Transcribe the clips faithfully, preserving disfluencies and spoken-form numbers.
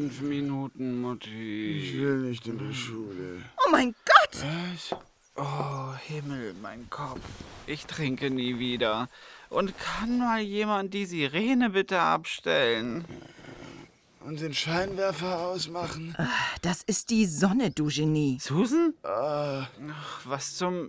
fünf Minuten, Mutti. Ich will nicht in die Schule. Oh mein Gott! Was? Oh, Himmel, mein Kopf. Ich trinke nie wieder. Und kann mal jemand die Sirene bitte abstellen? Und den Scheinwerfer ausmachen? Das ist die Sonne, du Genie. Susan? Ah, Ach, was zum...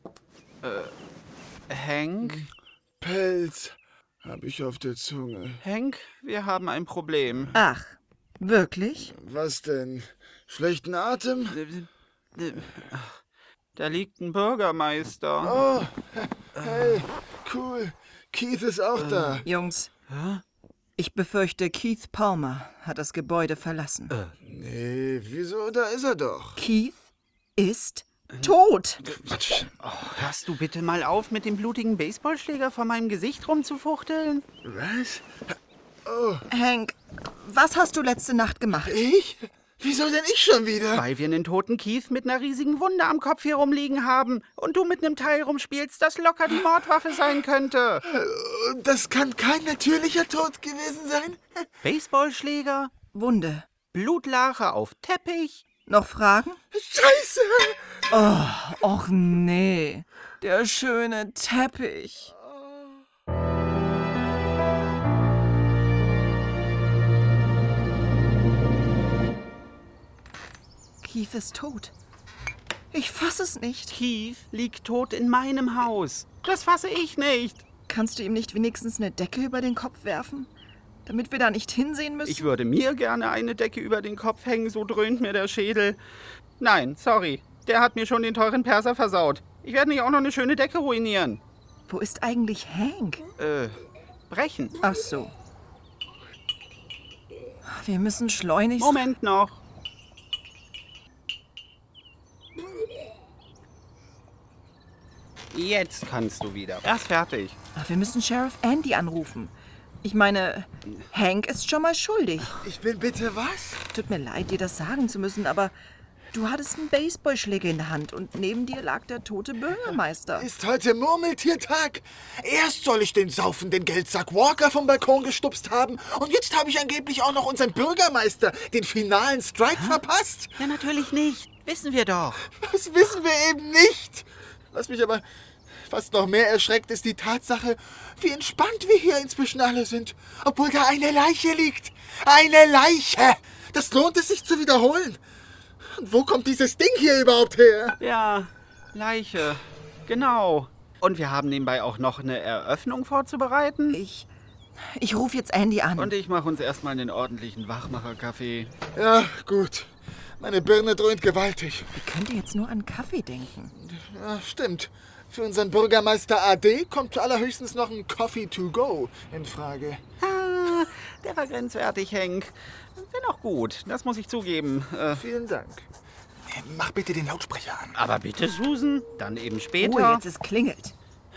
Äh, Hank? Pelz hab ich auf der Zunge. Hank, wir haben ein Problem. Ach, wirklich? Was denn? Schlechten Atem? Äh, äh, ach, Da liegt ein Bürgermeister. Oh, hey, cool. Keith ist auch da. Jungs, Hä? ich befürchte, Keith Palmer hat das Gebäude verlassen. Nee, wieso? Da ist er doch. Keith ist tot. Oh, hörst du bitte mal auf, mit dem blutigen Baseballschläger vor meinem Gesicht rumzufuchteln? Was? Oh, Hank, was hast du letzte Nacht gemacht? ich? Wieso denn ich schon wieder? Weil wir einen toten Keith mit einer riesigen Wunde am Kopf hier rumliegen haben und du mit einem Teil rumspielst, das locker die Mordwaffe sein könnte. Das kann kein natürlicher Tod gewesen sein? Baseballschläger, Wunde. Blutlache auf Teppich. Noch Fragen? Scheiße! Oh, och nee. Der schöne Teppich. Keith ist tot. Ich fasse es nicht. Keith liegt tot in meinem Haus. Das fasse ich nicht. Kannst du ihm nicht wenigstens eine Decke über den Kopf werfen? Damit wir da nicht hinsehen müssen? Ich würde mir gerne eine Decke über den Kopf hängen, so dröhnt mir der Schädel. Nein, sorry. Der hat mir schon den teuren Perser versaut. Ich werde nicht auch noch eine schöne Decke ruinieren. Wo ist eigentlich Hank? Äh, brechen. Ach so. Wir müssen schleunigst... Moment noch. Jetzt kannst du wieder. Er ist fertig. Ach, wir müssen Sheriff Andy anrufen. Ich meine, Hank ist schon mal schuldig. Ich bin bitte was? Tut mir leid, dir das sagen zu müssen, aber du hattest einen Baseballschläger in der Hand und neben dir lag der tote Bürgermeister. Ist heute Murmeltiertag. Erst soll ich den saufenden Geldsack Walker vom Balkon gestupst haben und jetzt habe ich angeblich auch noch unseren Bürgermeister, den finalen Strike, verpasst. Ja, natürlich nicht. Wissen wir doch. Das wissen wir eben nicht. Was mich aber fast noch mehr erschreckt, ist die Tatsache, wie entspannt wir hier inzwischen alle sind. Obwohl da eine Leiche liegt. Eine Leiche! Das lohnt es sich zu wiederholen. Und wo kommt dieses Ding hier überhaupt her? Ja, Leiche. Genau. Und wir haben nebenbei auch noch eine Eröffnung vorzubereiten. Ich... Ich rufe jetzt Andy an. Und ich mache uns erstmal einen ordentlichen Wachmacher-Kaffee. Ja, gut. Meine Birne dröhnt gewaltig. Wie könnt ihr jetzt nur an Kaffee denken? Ja, stimmt. Für unseren Bürgermeister A D kommt allerhöchstens noch ein Coffee to go in Frage. Ah, der war grenzwertig, Hank. Wenn auch gut, das muss ich zugeben. Äh, Vielen Dank. Mach bitte den Lautsprecher an. aber bitte, Susan, dann eben später. Ruhe, jetzt es klingelt.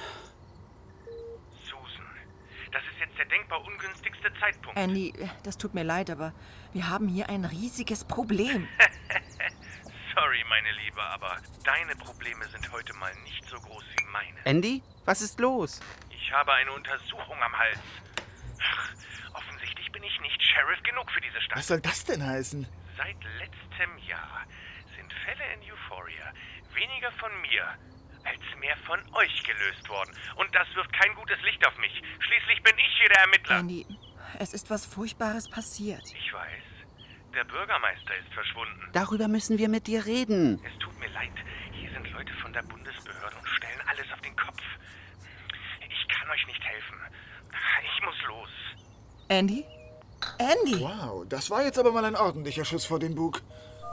Susan, das ist jetzt der denkbar ungünstigste Zeitpunkt. Andy, das tut mir leid, aber wir haben hier ein riesiges Problem. Sorry, meine Liebe, aber deine Probleme sind heute mal nicht so groß wie meine. Andy, was ist los? Ich habe eine Untersuchung am Hals. Ach, offensichtlich bin ich nicht Sheriff genug für diese Stadt. Was soll das denn heißen? Seit letztem Jahr sind Fälle in Euphoria weniger von mir als mehr von euch gelöst worden. Und das wirft kein gutes Licht auf mich. Schließlich bin ich hier der Ermittler. Andy, es ist was Furchtbares passiert. Ich weiß. Der Bürgermeister ist verschwunden. Darüber müssen wir mit dir reden. Es tut mir leid. Hier sind Leute von der Bundesbehörde und stellen alles auf den Kopf. Ich kann euch nicht helfen. Ich muss los. Andy? Andy! Wow, das war jetzt aber mal ein ordentlicher Schuss vor den Bug.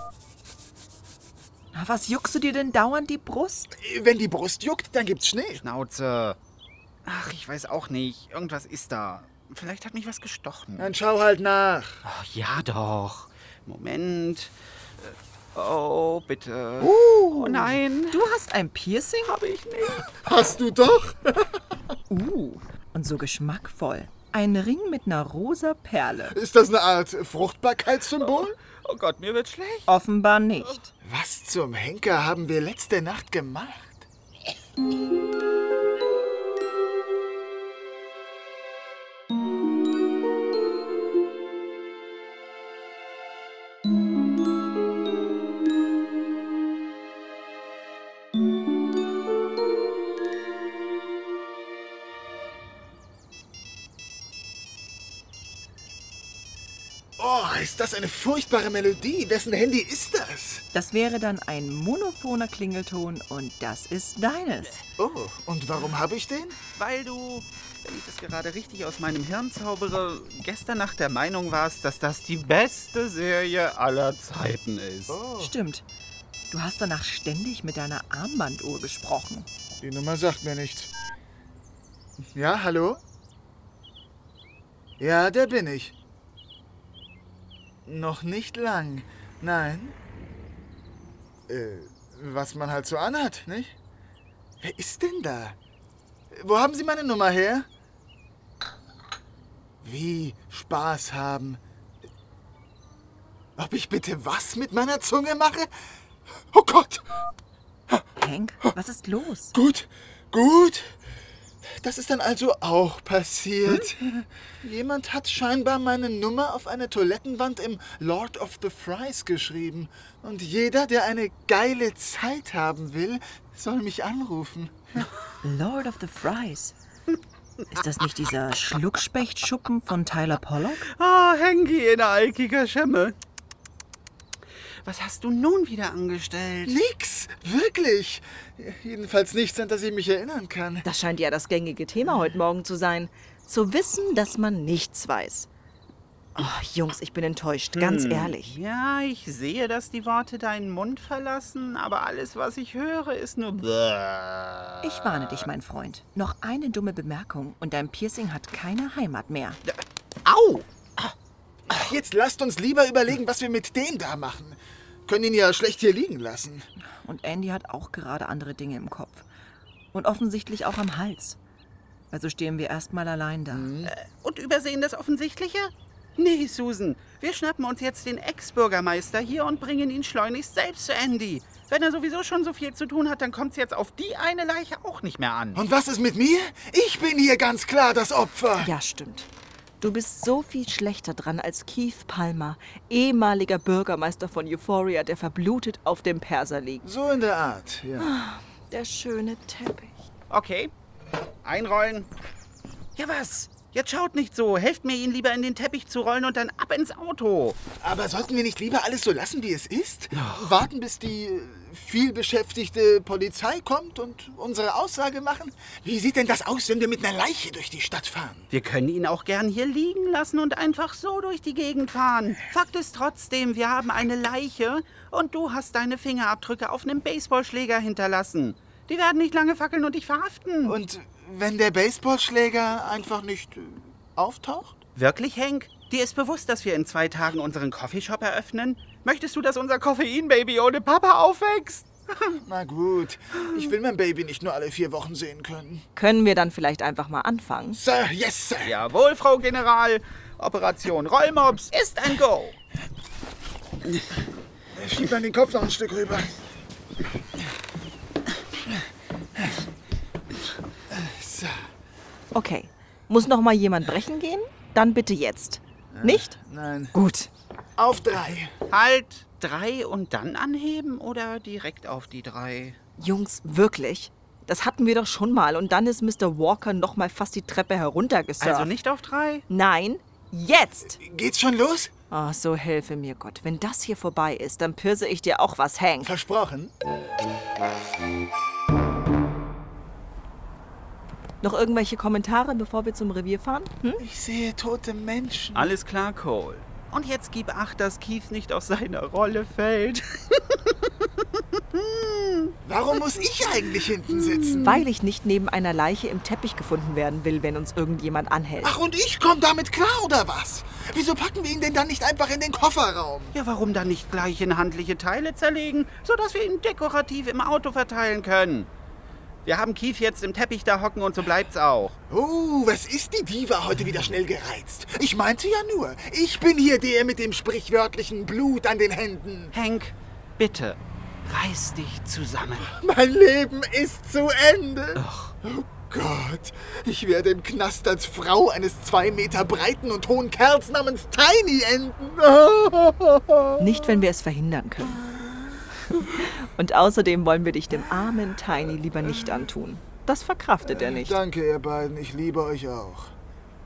Na, was juckst du dir denn dauernd die Brust? Wenn die Brust juckt, dann gibt's Schnee. Schnauze. Ach, ich weiß auch nicht. Irgendwas ist da. Vielleicht hat mich was gestochen. Dann schau halt nach. Oh, ja doch. Moment. Äh, Oh, bitte. Uh, Oh nein. Du hast ein Piercing? Habe ich nicht. hast du doch? Uh, und so geschmackvoll. Ein Ring mit einer rosa Perle. Ist das eine Art Fruchtbarkeitssymbol? Oh Gott, mir wird schlecht. Offenbar nicht. Was zum Henker haben wir letzte Nacht gemacht? Oh, ist das eine furchtbare Melodie. Wessen Handy ist das? Das wäre dann ein monophoner Klingelton und das ist deines. Oh, und warum habe ich den? Weil du, wenn ich das gerade richtig aus meinem Hirn zaubere, gestern Nacht der Meinung warst, dass das die beste Serie aller Zeiten ist. Oh, Stimmt. Du hast danach ständig mit deiner Armbanduhr gesprochen. die Nummer sagt mir nichts. Ja, hallo? Ja, der bin ich. Noch nicht lang. Nein. Äh, was man halt so anhat, nicht? Wer ist denn da? Wo haben Sie meine Nummer her? Wie Spaß haben. Ob ich bitte was mit meiner Zunge mache? Oh Gott! Hank, was ist los? Gut, gut. Das ist dann also auch passiert. Jemand hat scheinbar meine Nummer auf eine Toilettenwand im Lord of the Fries geschrieben. Und jeder, der eine geile Zeit haben will, soll mich anrufen. Lord of the Fries. Ist das nicht dieser Schluckspechtschuppen von Tyler Pollock? Ah, Henki in alkiger Schemme. Was hast du nun wieder angestellt? Nix, wirklich. Jedenfalls nichts, an das ich mich erinnern kann. Das scheint ja das gängige Thema heute Morgen zu sein. Zu wissen, dass man nichts weiß. Oh, Jungs, ich bin enttäuscht, ganz ehrlich. Ja, ich sehe, dass die Worte deinen Mund verlassen, aber alles, was ich höre, ist nur... Ich warne dich, mein Freund. Noch eine dumme Bemerkung und dein Piercing hat keine Heimat mehr. Au! Jetzt lasst uns lieber überlegen, was wir mit dem da machen. Können ihn ja schlecht hier liegen lassen. Und Andy hat auch gerade andere Dinge im Kopf. Und offensichtlich auch am Hals. Also stehen wir erstmal allein da. Und übersehen das Offensichtliche? Nee, Susan, wir schnappen uns jetzt den Ex-Bürgermeister hier und bringen ihn schleunigst selbst zu Andy. Wenn er sowieso schon so viel zu tun hat, dann kommt's jetzt auf die eine Leiche auch nicht mehr an. Und was ist mit mir? Ich bin hier ganz klar das Opfer. Ja, stimmt. Du bist so viel schlechter dran als Keith Palmer, ehemaliger Bürgermeister von Euphoria, der verblutet auf dem Perser liegt. So in der Art, ja. Der schöne Teppich. Okay, einrollen. Ja, was? Jetzt schaut nicht so. Helft mir, ihn lieber in den Teppich zu rollen und dann ab ins Auto. Aber sollten wir nicht lieber alles so lassen, wie es ist? Warten, bis die äh, vielbeschäftigte Polizei kommt und unsere Aussage machen? Wie sieht denn das aus, wenn wir mit einer Leiche durch die Stadt fahren? Wir können ihn auch gern hier liegen lassen und einfach so durch die Gegend fahren. Fakt ist trotzdem, wir haben eine Leiche und du hast deine Fingerabdrücke auf einem Baseballschläger hinterlassen. Die werden nicht lange fackeln und dich verhaften. Und wenn der Baseballschläger einfach nicht äh, auftaucht? Wirklich, Hank? Dir ist bewusst, dass wir in zwei Tagen unseren Coffeeshop eröffnen? Möchtest du, dass unser Koffein-Baby ohne Papa aufwächst? Na gut, ich will mein Baby nicht nur alle vier Wochen sehen können. Können wir dann vielleicht einfach mal anfangen? Sir, yes, Sir. Jawohl, Frau General. Operation Rollmops ist ein Go. Schieb mal den Kopf noch ein Stück rüber. So. Okay. Muss noch mal jemand brechen gehen? Dann bitte jetzt. Nicht? Nein. Gut. Auf drei. Halt drei und dann anheben oder direkt auf die drei? Jungs, wirklich? Das hatten wir doch schon mal und dann ist Mister Walker noch mal fast die Treppe heruntergesurft. Also nicht auf drei? Nein, jetzt! Geht's schon los? Oh, so helfe mir Gott. Wenn das hier vorbei ist, dann pirse ich dir auch was, Hank. Versprochen. Noch irgendwelche Kommentare, bevor wir zum Revier fahren? Hm? Ich sehe tote Menschen. Alles klar, Cole. Und jetzt gib Acht, dass Keith nicht aus seiner Rolle fällt. Warum muss ich eigentlich hinten sitzen? Weil ich nicht neben einer Leiche im Teppich gefunden werden will, wenn uns irgendjemand anhält. Ach, und ich komm damit klar, oder was? Wieso packen wir ihn denn dann nicht einfach in den Kofferraum? Ja, warum dann nicht gleich in handliche Teile zerlegen, sodass wir ihn dekorativ im Auto verteilen können? Wir haben Keith jetzt im Teppich da hocken und so bleibt's auch. Oh, was ist die Diva heute wieder schnell gereizt? Ich meinte ja nur, ich bin hier der mit dem sprichwörtlichen Blut an den Händen. Hank, bitte, reiß dich zusammen. Mein Leben ist zu Ende. Ach. Oh Gott, ich werde im Knast als Frau eines zwei Meter breiten und hohen Kerls namens Tiny enden. Nicht, wenn wir es verhindern können. Und außerdem wollen wir dich dem armen Tiny lieber nicht antun. Das verkraftet er nicht. Danke, ihr beiden. Ich liebe euch auch.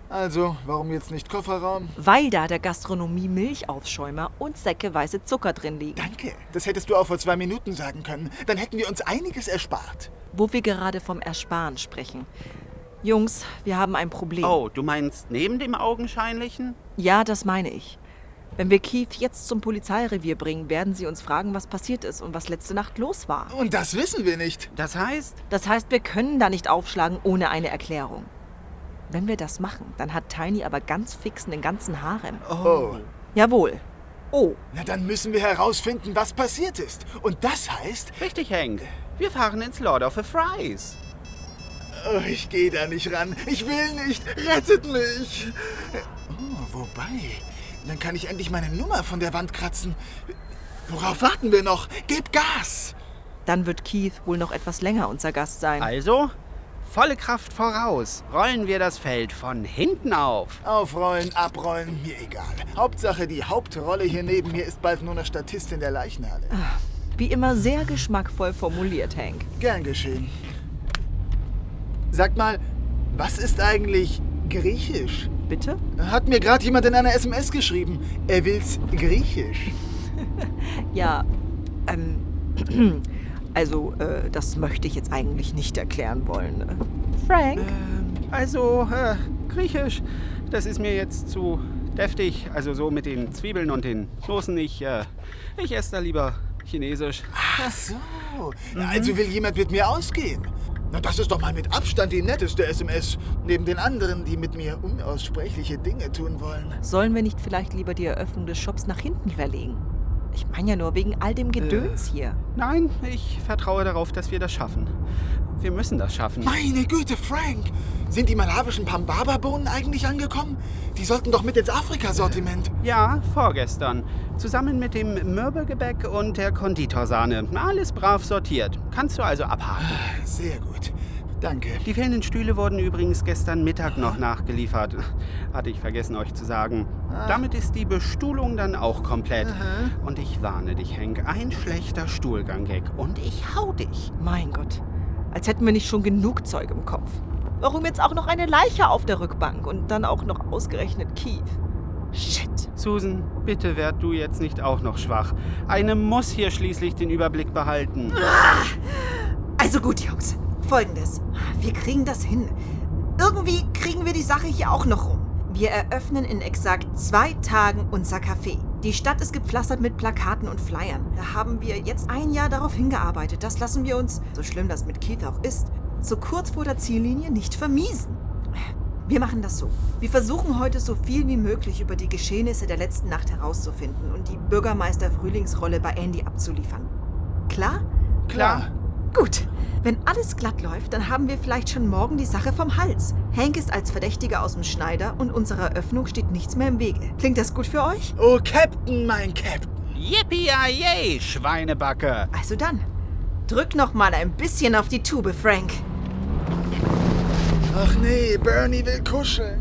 Also, warum jetzt nicht Kofferraum? Weil da der Gastronomie Milchaufschäumer und säckeweise Zucker drin liegen. Danke. Das hättest du auch vor zwei Minuten sagen können. Dann hätten wir uns einiges erspart. Wo wir gerade vom Ersparen sprechen. Jungs, wir haben ein Problem. Oh, du meinst neben dem Augenscheinlichen? Ja, das meine ich. Wenn wir Keith jetzt zum Polizeirevier bringen, werden sie uns fragen, was passiert ist und was letzte Nacht los war. Und das wissen wir nicht. Das heißt? Das heißt, wir können da nicht aufschlagen ohne eine Erklärung. Wenn wir das machen, dann hat Tiny aber ganz fix den ganzen Harem. Oh. Jawohl. Oh. Na, dann müssen wir herausfinden, was passiert ist. Und das heißt... Richtig, Hank. Wir fahren ins Lord of the Fries. Oh, ich gehe da nicht ran. Ich will nicht. Rettet mich. Oh, wobei... Dann kann ich endlich meine Nummer von der Wand kratzen. Worauf warten wir noch? Gib Gas! Dann wird Keith wohl noch etwas länger unser Gast sein. Also, volle Kraft voraus. Rollen wir das Feld von hinten auf. Aufrollen, abrollen, mir egal. Hauptsache, die Hauptrolle hier neben mir ist bald nur noch Statist in der Leichenhalle. Wie immer sehr geschmackvoll formuliert, Hank. Gern geschehen. Sag mal, was ist eigentlich Griechisch? Bitte? Hat mir gerade jemand in einer S M S geschrieben. Er will's Griechisch. Ja, ähm, also, äh, das möchte ich jetzt eigentlich nicht erklären wollen. Frank? Ähm, also, äh, Griechisch, das ist mir jetzt zu deftig. Also so mit den Zwiebeln und den Soßen. Ich, äh, ich esse da lieber Chinesisch. Ach so. Also will jemand mit mir ausgehen? Na, das ist doch mal mit Abstand die netteste S M S. Neben den anderen, die mit mir unaussprechliche Dinge tun wollen. Sollen wir nicht vielleicht lieber die Eröffnung des Shops nach hinten verlegen? Ich meine ja nur wegen all dem Gedöns Äh. hier. Nein, ich vertraue darauf, dass wir das schaffen. Wir müssen das schaffen. Meine Güte, Frank! Sind die malawischen Pambaba-Bohnen eigentlich angekommen? Die sollten doch mit ins Afrika-Sortiment. Ja, vorgestern. Zusammen mit dem Mürbegebäck und der Konditorsahne. Alles brav sortiert. Kannst du also abhaken. Sehr gut. Danke. Die fehlenden Stühle wurden übrigens gestern Mittag noch nachgeliefert. Hatte ich vergessen, euch zu sagen. Damit ist die Bestuhlung dann auch komplett. Und ich warne dich, Hank, ein schlechter Stuhlgang-Gag. Und ich hau dich. Mein Gott, als hätten wir nicht schon genug Zeug im Kopf. Warum jetzt auch noch eine Leiche auf der Rückbank und dann auch noch ausgerechnet Keith? Shit. Susan, bitte werd du jetzt nicht auch noch schwach. Eine muss hier schließlich den Überblick behalten. Also gut, Jungs. Folgendes. Wir kriegen das hin. Irgendwie kriegen wir die Sache hier auch noch rum. Wir eröffnen in exakt zwei Tagen unser Café. Die Stadt ist gepflastert mit Plakaten und Flyern. Da haben wir jetzt ein Jahr darauf hingearbeitet. Das lassen wir uns, so schlimm das mit Keith auch ist, so kurz vor der Ziellinie nicht vermiesen. Wir machen das so. Wir versuchen heute so viel wie möglich über die Geschehnisse der letzten Nacht herauszufinden und die Bürgermeister-Frühlingsrolle bei Andy abzuliefern. Klar? Klar. Gut. Wenn alles glatt läuft, dann haben wir vielleicht schon morgen die Sache vom Hals. Hank ist als Verdächtiger aus dem Schneider und unserer Eröffnung steht nichts mehr im Wege. Klingt das gut für euch? Oh, Captain, mein Captain. Yippie-yay, Schweinebacke. Also dann, drück noch mal ein bisschen auf die Tube, Frank. Ach nee, Bernie will kuscheln.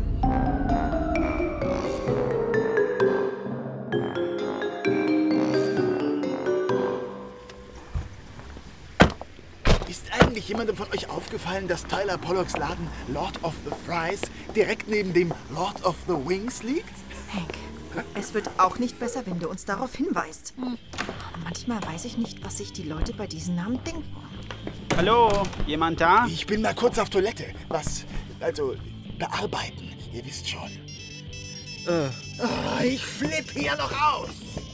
Ist eigentlich jemandem von euch aufgefallen, dass Tyler Pollocks Laden Lord of the Fries direkt neben dem Lord of the Wings liegt? Hank, es wird auch nicht besser, wenn du uns darauf hinweist. Manchmal weiß ich nicht, was sich die Leute bei diesen Namen denken. Hallo, jemand da? Ich bin mal kurz auf Toilette. Was, also, bearbeiten, ihr wisst schon. Äh, Oh, ich flipp hier noch aus.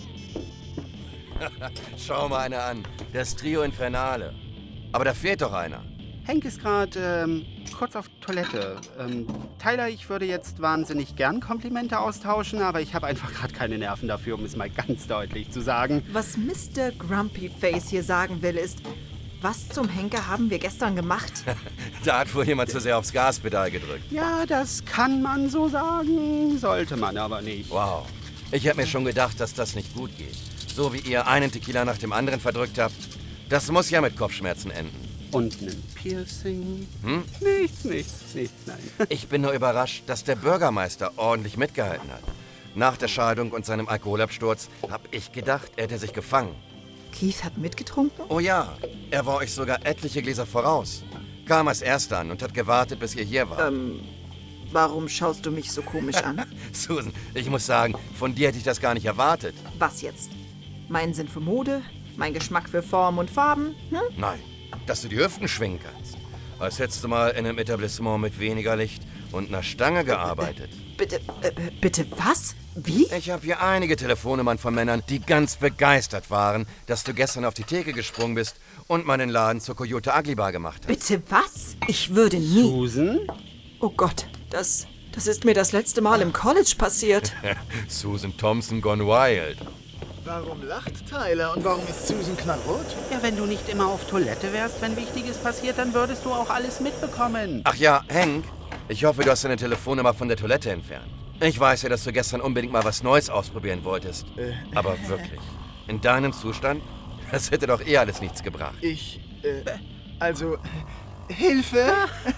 Schau mal einer an. Das Trio Infernale. Aber da fehlt doch einer. Hank ist gerade ähm, kurz auf Toilette. Ähm, Tyler, ich würde jetzt wahnsinnig gern Komplimente austauschen, aber ich habe einfach gerade keine Nerven dafür, um es mal ganz deutlich zu sagen. Was Mister Grumpy Face hier sagen will, ist, was zum Henker haben wir gestern gemacht? Da hat wohl jemand zu sehr aufs Gaspedal gedrückt. Ja, das kann man so sagen, sollte man aber nicht. Wow. Ich hätte mir schon gedacht, dass das nicht gut geht. So wie ihr einen Tequila nach dem anderen verdrückt habt. Das muss ja mit Kopfschmerzen enden. Und ein Piercing? Hm? Nichts, nichts, nichts, nein. Ich bin nur überrascht, dass der Bürgermeister ordentlich mitgehalten hat. Nach der Scheidung und seinem Alkoholabsturz habe ich gedacht, er hätte sich gefangen. Keith hat mitgetrunken? Oh ja, er war euch sogar etliche Gläser voraus. Kam als Erster an und hat gewartet, bis ihr hier wart. Ähm, Warum schaust du mich so komisch an? Susan, ich muss sagen, von dir hätte ich das gar nicht erwartet. Was jetzt? Mein Sinn für Mode? Mein Geschmack für Form und Farben? Hm? Nein, dass du die Hüften schwingen kannst. Als hättest du mal in einem Etablissement mit weniger Licht und einer Stange gearbeitet. Bitte, äh, bitte was? Wie? Ich habe hier einige Telefonnummern von Männern, die ganz begeistert waren, dass du gestern auf die Theke gesprungen bist und meinen Laden zur Coyote Ugly Bar gemacht hast. Bitte was? Ich würde nie... Susan? Oh Gott, das, das ist mir das letzte Mal im College passiert. Susan Thompson gone wild. Warum lacht Tyler und warum ist Susan knallrot? Ja, wenn du nicht immer auf Toilette wärst, wenn Wichtiges passiert, dann würdest du auch alles mitbekommen. Ach ja, Hank, ich hoffe, du hast deine Telefonnummer von der Toilette entfernt. Ich weiß ja, dass du gestern unbedingt mal was Neues ausprobieren wolltest. Äh. Aber wirklich, in deinem Zustand, das hätte doch eh alles nichts gebracht. Ich, äh, also, Hilfe!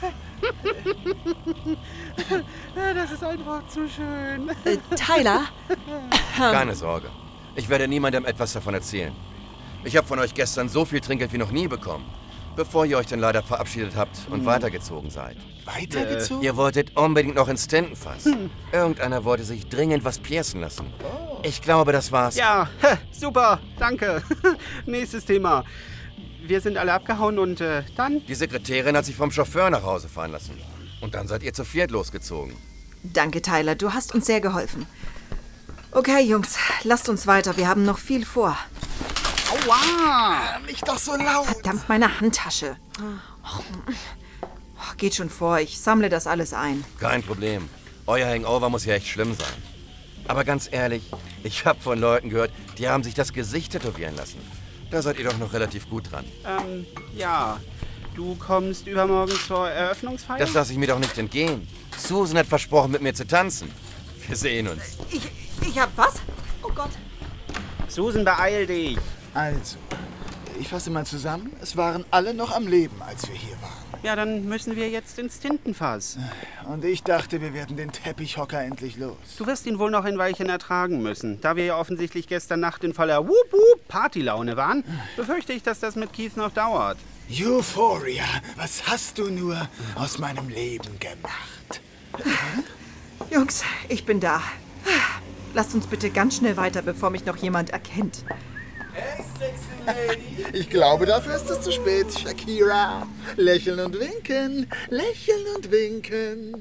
Das ist einfach zu schön. Äh, Tyler? Keine Sorge, ich werde niemandem etwas davon erzählen. Ich habe von euch gestern so viel Trinkgeld wie noch nie bekommen, bevor ihr euch dann leider verabschiedet habt und hm. weitergezogen seid. Weitergezogen? Ihr wolltet unbedingt noch ins Tintenfass. Hm. Irgendeiner wollte sich dringend was piercen lassen. Oh. Ich glaube, das war's. Ja, super, danke. Nächstes Thema. Wir sind alle abgehauen und äh, dann? Die Sekretärin hat sich vom Chauffeur nach Hause fahren lassen. Und dann seid ihr zu viert losgezogen. Danke, Tyler. Du hast uns sehr geholfen. Okay, Jungs, lasst uns weiter. Wir haben noch viel vor. Aua! Nicht doch so laut! Verdammt, meine Handtasche. Oh, geht schon vor. Ich sammle das alles ein. Kein Problem. Euer Hangover muss ja echt schlimm sein. Aber ganz ehrlich, ich habe von Leuten gehört, die haben sich das Gesicht tätowieren lassen. Da seid ihr doch noch relativ gut dran. Ähm, ja. Du kommst übermorgen zur Eröffnungsfeier? Das lasse ich mir doch nicht entgehen. Susan hat versprochen, mit mir zu tanzen. Wir sehen uns. Ich, ich hab was? Oh Gott. Susan, beeil dich. Also, ich fasse mal zusammen. Es waren alle noch am Leben, als wir hier waren. Ja, dann müssen wir jetzt ins Tintenfass. Und ich dachte, wir werden den Teppichhocker endlich los. Du wirst ihn wohl noch ein Weilchen ertragen müssen. Da wir ja offensichtlich gestern Nacht in voller Wup-Wup-Partylaune waren, befürchte ich, dass das mit Keith noch dauert. Euphoria, was hast du nur aus meinem Leben gemacht? Jungs, ich bin da. Lasst uns bitte ganz schnell weiter, bevor mich noch jemand erkennt. Hey, sexy Lady. Ich glaube, dafür ist es zu spät, Shakira. Lächeln und winken, lächeln und winken.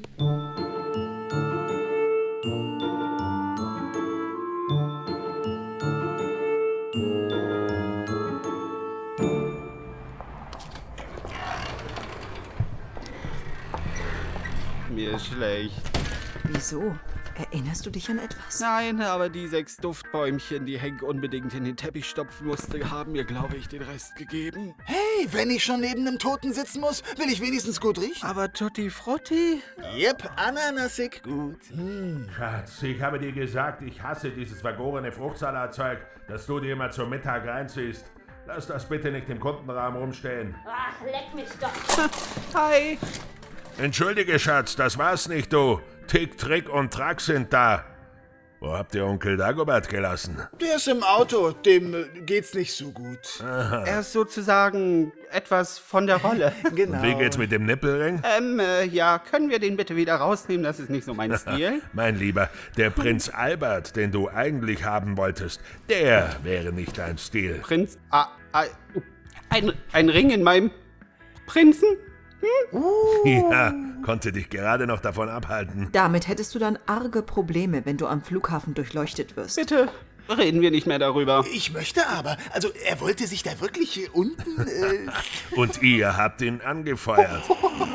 Mir ist schlecht. Wieso? Erinnerst du dich an etwas? Nein, aber die sechs Duftbäumchen, die Hank unbedingt in den Teppich stopfen musste, haben mir, glaube ich, den Rest gegeben. Hey, wenn ich schon neben einem Toten sitzen muss, will ich wenigstens gut riechen. Aber Tutti Frutti? Yep, ananasig gut. Hm. Schatz, ich habe dir gesagt, ich hasse dieses vergorene Fruchtsalatzeug, das du dir immer zum Mittag reinziehst. Lass das bitte nicht im Kundenraum rumstehen. Ach, leck mich doch. Hi. Entschuldige, Schatz, das war's nicht, du. Tick, Trick und Track sind da. Wo habt ihr Onkel Dagobert gelassen? Der ist im Auto, dem äh, geht's nicht so gut. Aha. Er ist sozusagen etwas von der Rolle. Genau. Und wie geht's mit dem Nippelring? Ähm, äh, ja, können wir den bitte wieder rausnehmen? Das ist nicht so mein Stil. Mein Lieber, der Prinz Albert, den du eigentlich haben wolltest, der wäre nicht dein Stil. Prinz, ah, ah, ein, ein Ring in meinem Prinzen? Hm? Uh. Ja, konnte dich gerade noch davon abhalten. Damit hättest du dann arge Probleme, wenn du am Flughafen durchleuchtet wirst. Bitte reden wir nicht mehr darüber. Ich möchte aber, also er wollte sich da wirklich hier unten... Äh Und ihr habt ihn angefeuert.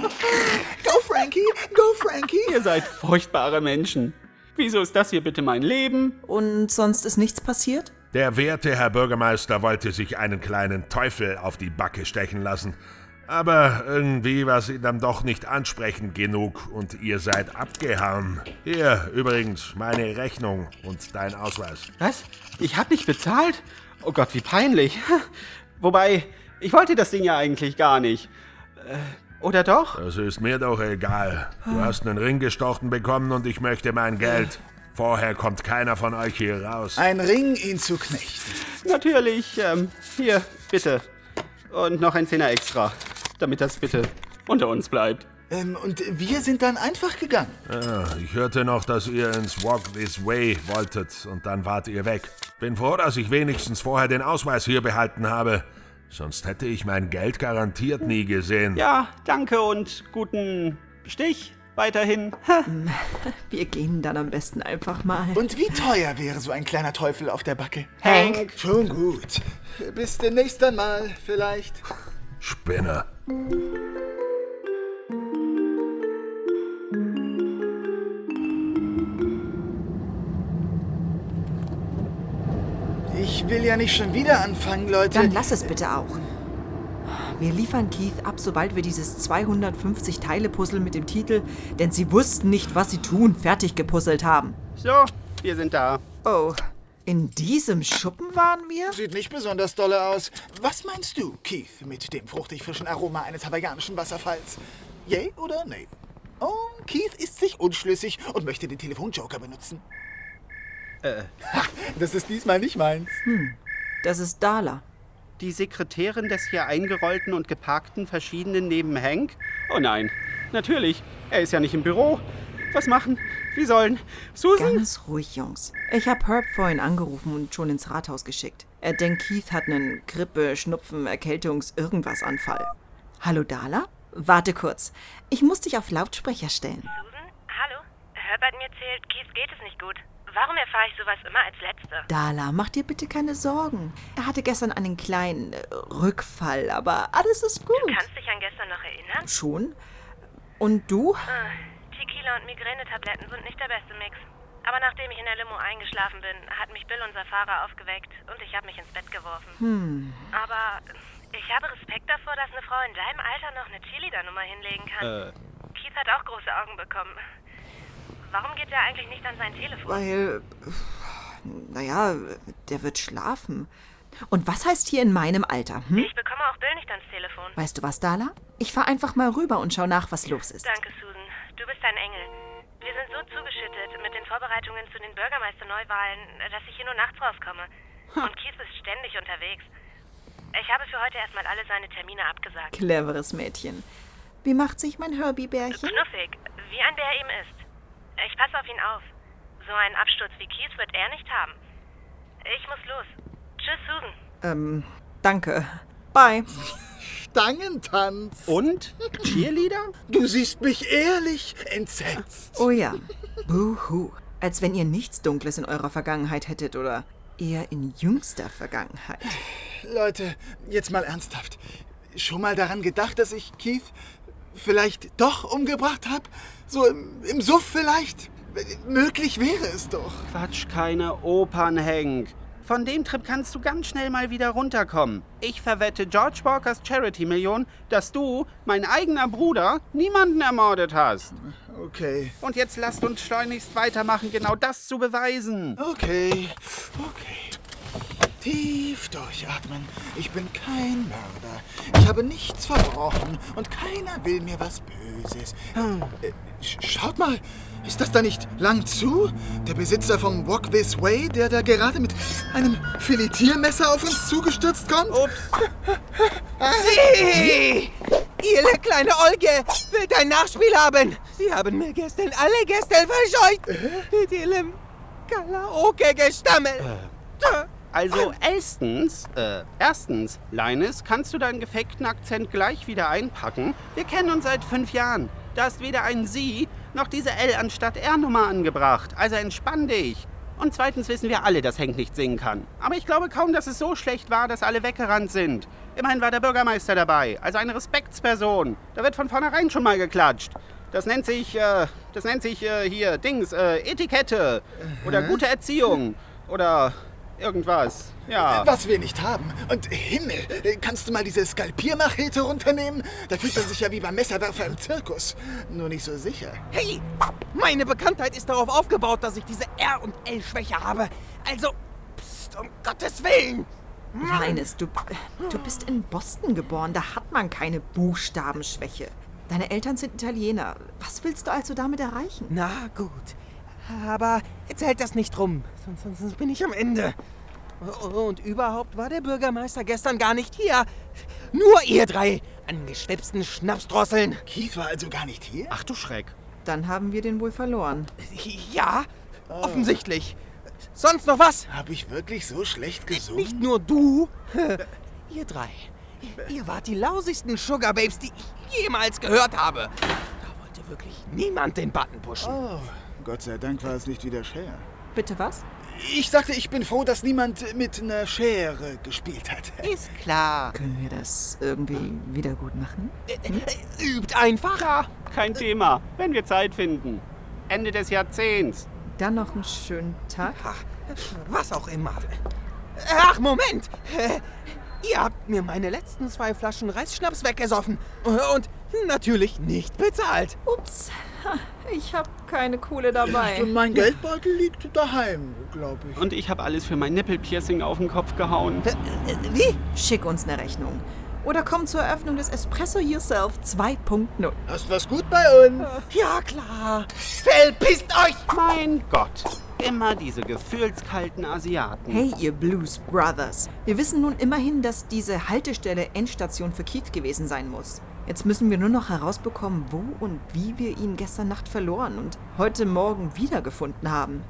Go Frankie, go Frankie. Ihr seid furchtbare Menschen. Wieso ist das hier bitte mein Leben? Und sonst ist nichts passiert? Der werte Herr Bürgermeister wollte sich einen kleinen Teufel auf die Backe stechen lassen. Aber irgendwie war es ihm dann doch nicht ansprechend genug und ihr seid abgehauen. Hier, übrigens, meine Rechnung und dein Ausweis. Was? Ich hab nicht bezahlt? Oh Gott, wie peinlich. Wobei, ich wollte das Ding ja eigentlich gar nicht. Äh, oder doch? Das ist mir doch egal. Du hast einen Ring gestochen bekommen und ich möchte mein Geld. Vorher kommt keiner von euch hier raus. Ein Ring, ihn zu knechten. Natürlich, ähm, hier, bitte. Und noch ein Zehner extra. Damit das bitte unter uns bleibt. Ähm, und wir sind dann einfach gegangen. Ja, ich hörte noch, dass ihr ins Walk This Way wolltet und dann wart ihr weg. Bin froh, dass ich wenigstens vorher den Ausweis hier behalten habe. Sonst hätte ich mein Geld garantiert nie gesehen. Ja, danke und guten Stich weiterhin. Wir gehen dann am besten einfach mal. Und wie teuer wäre so ein kleiner Teufel auf der Backe? Hank. Schon gut. Bis demnächst einmal, vielleicht. Spinner. Ich will ja nicht schon wieder anfangen, Leute. Dann lass es bitte auch. Wir liefern Keith ab, sobald wir dieses zweihundertfünfzig Teile-Puzzle mit dem Titel "Denn sie wussten nicht, was sie tun" fertig gepuzzelt haben. So, wir sind da. Oh, in diesem Schuppen waren wir? Sieht nicht besonders dolle aus. Was meinst du, Keith, mit dem fruchtig-frischen Aroma eines hawaiianischen Wasserfalls? Yay oder nay? Oh, Keith ist sich unschlüssig und möchte den Telefonjoker benutzen. Äh. Ha, das ist diesmal nicht meins. Hm, das ist Darla. Die Sekretärin des hier eingerollten und geparkten Verschiedenen neben Hank? Oh nein, natürlich. Er ist ja nicht im Büro. Was machen? Wie sollen? Susan? Ganz ruhig, Jungs. Ich habe Herb vorhin angerufen und schon ins Rathaus geschickt. Er denkt, Keith hat einen Grippe, Schnupfen, Erkältungs-, irgendwas Anfall. Hallo, Darla? Warte kurz. Ich muss dich auf Lautsprecher stellen. Susan? Hallo? Herbert mir erzählt, Keith geht es nicht gut. Warum erfahre ich sowas immer als Letzte? Darla, mach dir bitte keine Sorgen. Er hatte gestern einen kleinen äh, Rückfall, aber alles ist gut. Du kannst dich an gestern noch erinnern? Schon? Und du? Ah, Tequila und Migränetabletten sind nicht der beste Mix. Aber nachdem ich in der Limo eingeschlafen bin, hat mich Bill, unser Fahrer, aufgeweckt und ich habe mich ins Bett geworfen. Hm. Aber ich habe Respekt davor, dass eine Frau in deinem Alter noch eine Cheerleader-Nummer hinlegen kann. Äh. Keith hat auch große Augen bekommen. Warum geht er eigentlich nicht an sein Telefon? Weil, naja, der wird schlafen. Und was heißt hier in meinem Alter? Hm? Ich bekomme auch Bill nicht ans Telefon. Weißt du was, Darla? Ich fahr einfach mal rüber und schau nach, was los ist. Danke, Susan. Du bist ein Engel. Wir sind so zugeschüttet mit den Vorbereitungen zu den Bürgermeisterneuwahlen, dass ich hier nur nachts rauskomme. Und Keith ist ständig unterwegs. Ich habe für heute erstmal alle seine Termine abgesagt. Cleveres Mädchen. Wie macht sich mein Herbie-Bärchen? Knuffig, wie ein Bär ihm ist. Ich passe auf ihn auf. So einen Absturz wie Keith wird er nicht haben. Ich muss los. Tschüss, Susan. Ähm, danke. Bye. Stangentanz. Und? Cheerleader? Du siehst mich ehrlich entsetzt. Oh ja. Buhu. Als wenn ihr nichts Dunkles in eurer Vergangenheit hättet oder eher in jüngster Vergangenheit. Leute, jetzt mal ernsthaft. Schon mal daran gedacht, dass ich Keith vielleicht doch umgebracht habe? So im, im Suff vielleicht? Möglich wäre es doch. Quatsch, keine Opern, Hank. Von dem Trip kannst du ganz schnell mal wieder runterkommen. Ich verwette George Walkers Charity-Million, dass du, mein eigener Bruder, niemanden ermordet hast. Okay. Und jetzt lasst uns schleunigst weitermachen, genau das zu beweisen. Okay, okay. Tief durchatmen. Ich bin kein Mörder. Ich habe nichts verbrochen und keiner will mir was Böses. Äh, sch- schaut mal, ist das da nicht Lang Zu? Der Besitzer vom Walk This Way, der da gerade mit einem Filetiermesser auf uns zugestürzt kommt? Ups. Sie! Ihre kleine Olge will dein Nachspiel haben. Sie haben mir gestern alle Gäste verscheucht. Mit ihrem Karaoke-Gestammel. Äh. Also erstens, äh, erstens, Linus, kannst du deinen gefakten Akzent gleich wieder einpacken? Wir kennen uns seit fünf Jahren. Da ist weder ein Sie noch diese L anstatt R-Nummer angebracht. Also entspann dich. Und zweitens wissen wir alle, dass Hank nicht singen kann. Aber ich glaube kaum, dass es so schlecht war, dass alle weggerannt sind. Immerhin war der Bürgermeister dabei, also eine Respektsperson. Da wird von vornherein schon mal geklatscht. Das nennt sich, äh, das nennt sich, äh, hier, Dings, äh, Etikette. Oder gute Erziehung. Oder irgendwas, ja. Was wir nicht haben. Und Himmel, kannst du mal diese Skalpiermachete runternehmen? Da fühlt man sich ja wie beim Messerwerfer im Zirkus. Nur nicht so sicher. Hey, meine Bekanntheit ist darauf aufgebaut, dass ich diese R- und L-Schwäche habe. Also, pst, um Gottes Willen. Linus, du, du bist in Boston geboren. Da hat man keine Buchstabenschwäche. Deine Eltern sind Italiener. Was willst du also damit erreichen? Na gut, aber erzählt das nicht rum, sonst, sonst bin ich am Ende. Und überhaupt war der Bürgermeister gestern gar nicht hier. Nur ihr drei. angeschwipsten Schnapsdrosseln. Keith war also gar nicht hier? Ach du Schreck. Dann haben wir den wohl verloren. Ja, oh. offensichtlich. Sonst noch was? Habe ich wirklich so schlecht gesungen? Nicht nur du. Ihr drei. Ihr wart die lausigsten Sugar Babes, die ich jemals gehört habe. Da wollte wirklich niemand den Button pushen. Oh, Gott sei Dank war es nicht wieder Cher. Bitte was? Ich sagte, ich bin froh, dass niemand mit einer Schere gespielt hat. Ist klar. Können wir das irgendwie wieder gut machen? Hm? Übt einfach. Ja, kein Thema. Wenn wir Zeit finden. Ende des Jahrzehnts. Dann noch einen schönen Tag. Ach, was auch immer. Ach, Moment. Ihr habt mir meine letzten zwei Flaschen Reisschnaps weggesoffen. Und natürlich nicht bezahlt. Ups. Ich habe keine Kohle dabei. Und mein Geldbeutel liegt daheim, glaube ich. Und ich habe alles für mein Nippelpiercing auf den Kopf gehauen. Wie? Schick uns eine Rechnung. Oder komm zur Eröffnung des Espresso Yourself zwei Punkt null. Hast was gut bei uns? Ja, klar. Verpisst euch! Mein Gott. Immer diese gefühlskalten Asiaten. Hey, ihr Blues Brothers. Wir wissen nun immerhin, dass diese Haltestelle Endstation für Keith gewesen sein muss. Jetzt müssen wir nur noch herausbekommen, wo und wie wir ihn gestern Nacht verloren und heute Morgen wiedergefunden haben.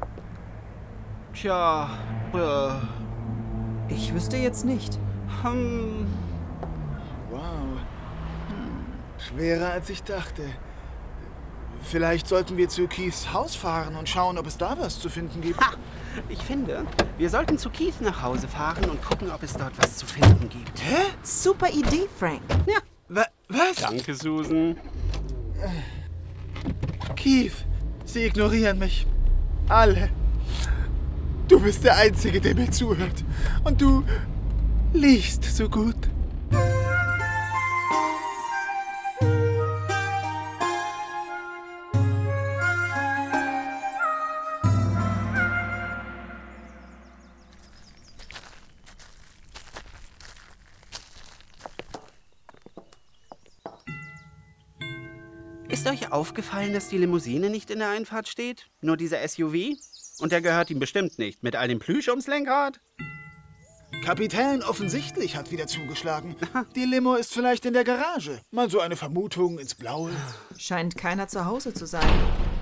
Tja, äh... Ich wüsste jetzt nicht. Hm... Wow. Hm. Schwerer als ich dachte. Vielleicht sollten wir zu Keiths Haus fahren und schauen, ob es da was zu finden gibt. Ha! Ich finde, wir sollten zu Keith nach Hause fahren und gucken, ob es dort was zu finden gibt. Hä? Super Idee, Frank. Ja. Wa- was? Danke, Susan. Keith, sie ignorieren mich. Alle. Du bist der Einzige, der mir zuhört. Und du liest so gut. Ist euch aufgefallen, dass die Limousine nicht in der Einfahrt steht? Nur dieser S U V? Und der gehört ihm bestimmt nicht, mit all dem Plüsch ums Lenkrad? Kapitän offensichtlich hat wieder zugeschlagen. Die Limo ist vielleicht in der Garage. Mal so eine Vermutung ins Blaue. Scheint keiner zu Hause zu sein.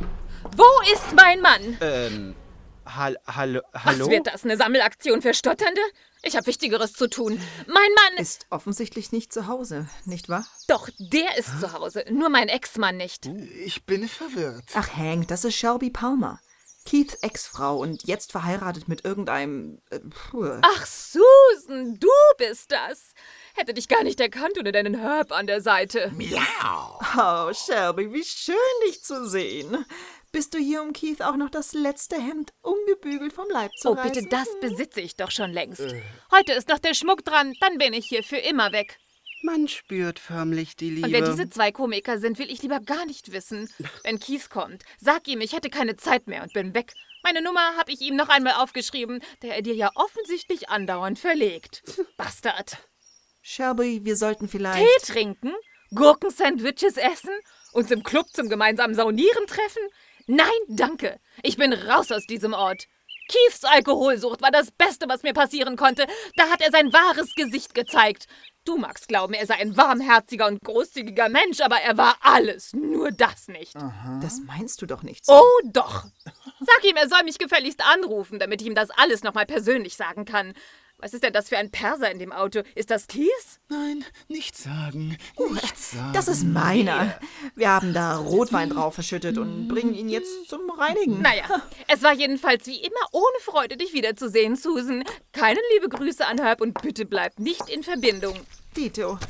Wo ist mein Mann? Ähm, hall, hallo, hallo? Was wird das, eine Sammelaktion für Stotternde? Ich habe Wichtigeres zu tun. Mein Mann ist offensichtlich nicht zu Hause, nicht wahr? Doch, der ist zu Hause, nur mein Ex-Mann nicht. Ich bin verwirrt. Ach, Hank, das ist Shelby Palmer. Keiths Ex-Frau und jetzt verheiratet mit irgendeinem... Äh, Ach, Susan, du bist das. Hätte dich gar nicht erkannt ohne deinen Herb an der Seite. Miau. Oh, Shelby, wie schön, dich zu sehen. Bist du hier, um Keith auch noch das letzte Hemd ungebügelt vom Leib zu oh, reißen? Oh, bitte, das besitze ich doch schon längst. Äh. Heute ist noch der Schmuck dran, dann bin ich hier für immer weg. Man spürt förmlich die Liebe. Und wer diese zwei Komiker sind, will ich lieber gar nicht wissen. Wenn Keith kommt, sag ihm, ich hätte keine Zeit mehr und bin weg. Meine Nummer habe ich ihm noch einmal aufgeschrieben, der er dir ja offensichtlich andauernd verlegt. Bastard. Shelby, wir sollten vielleicht... Tee trinken? Gurkensandwiches essen? Uns im Club zum gemeinsamen Saunieren treffen? Nein, danke. Ich bin raus aus diesem Ort. Keiths Alkoholsucht war das Beste, was mir passieren konnte. Da hat er sein wahres Gesicht gezeigt. Du magst glauben, er sei ein warmherziger und großzügiger Mensch, aber er war alles, nur das nicht. Aha. Das meinst du doch nicht so. Oh, doch. Sag ihm, er soll mich gefälligst anrufen, damit ich ihm das alles nochmal persönlich sagen kann. Was ist denn das für ein Perser in dem Auto? Ist das Keith? Nein, nichts sagen. Nichts sagen. Das ist meiner. Wir haben da Rotwein drauf verschüttet und bringen ihn jetzt zum Reinigen. Naja, es war jedenfalls wie immer ohne Freude, dich wiederzusehen, Susan. Keine liebe Grüße an Herb und bitte bleib nicht in Verbindung. Dito.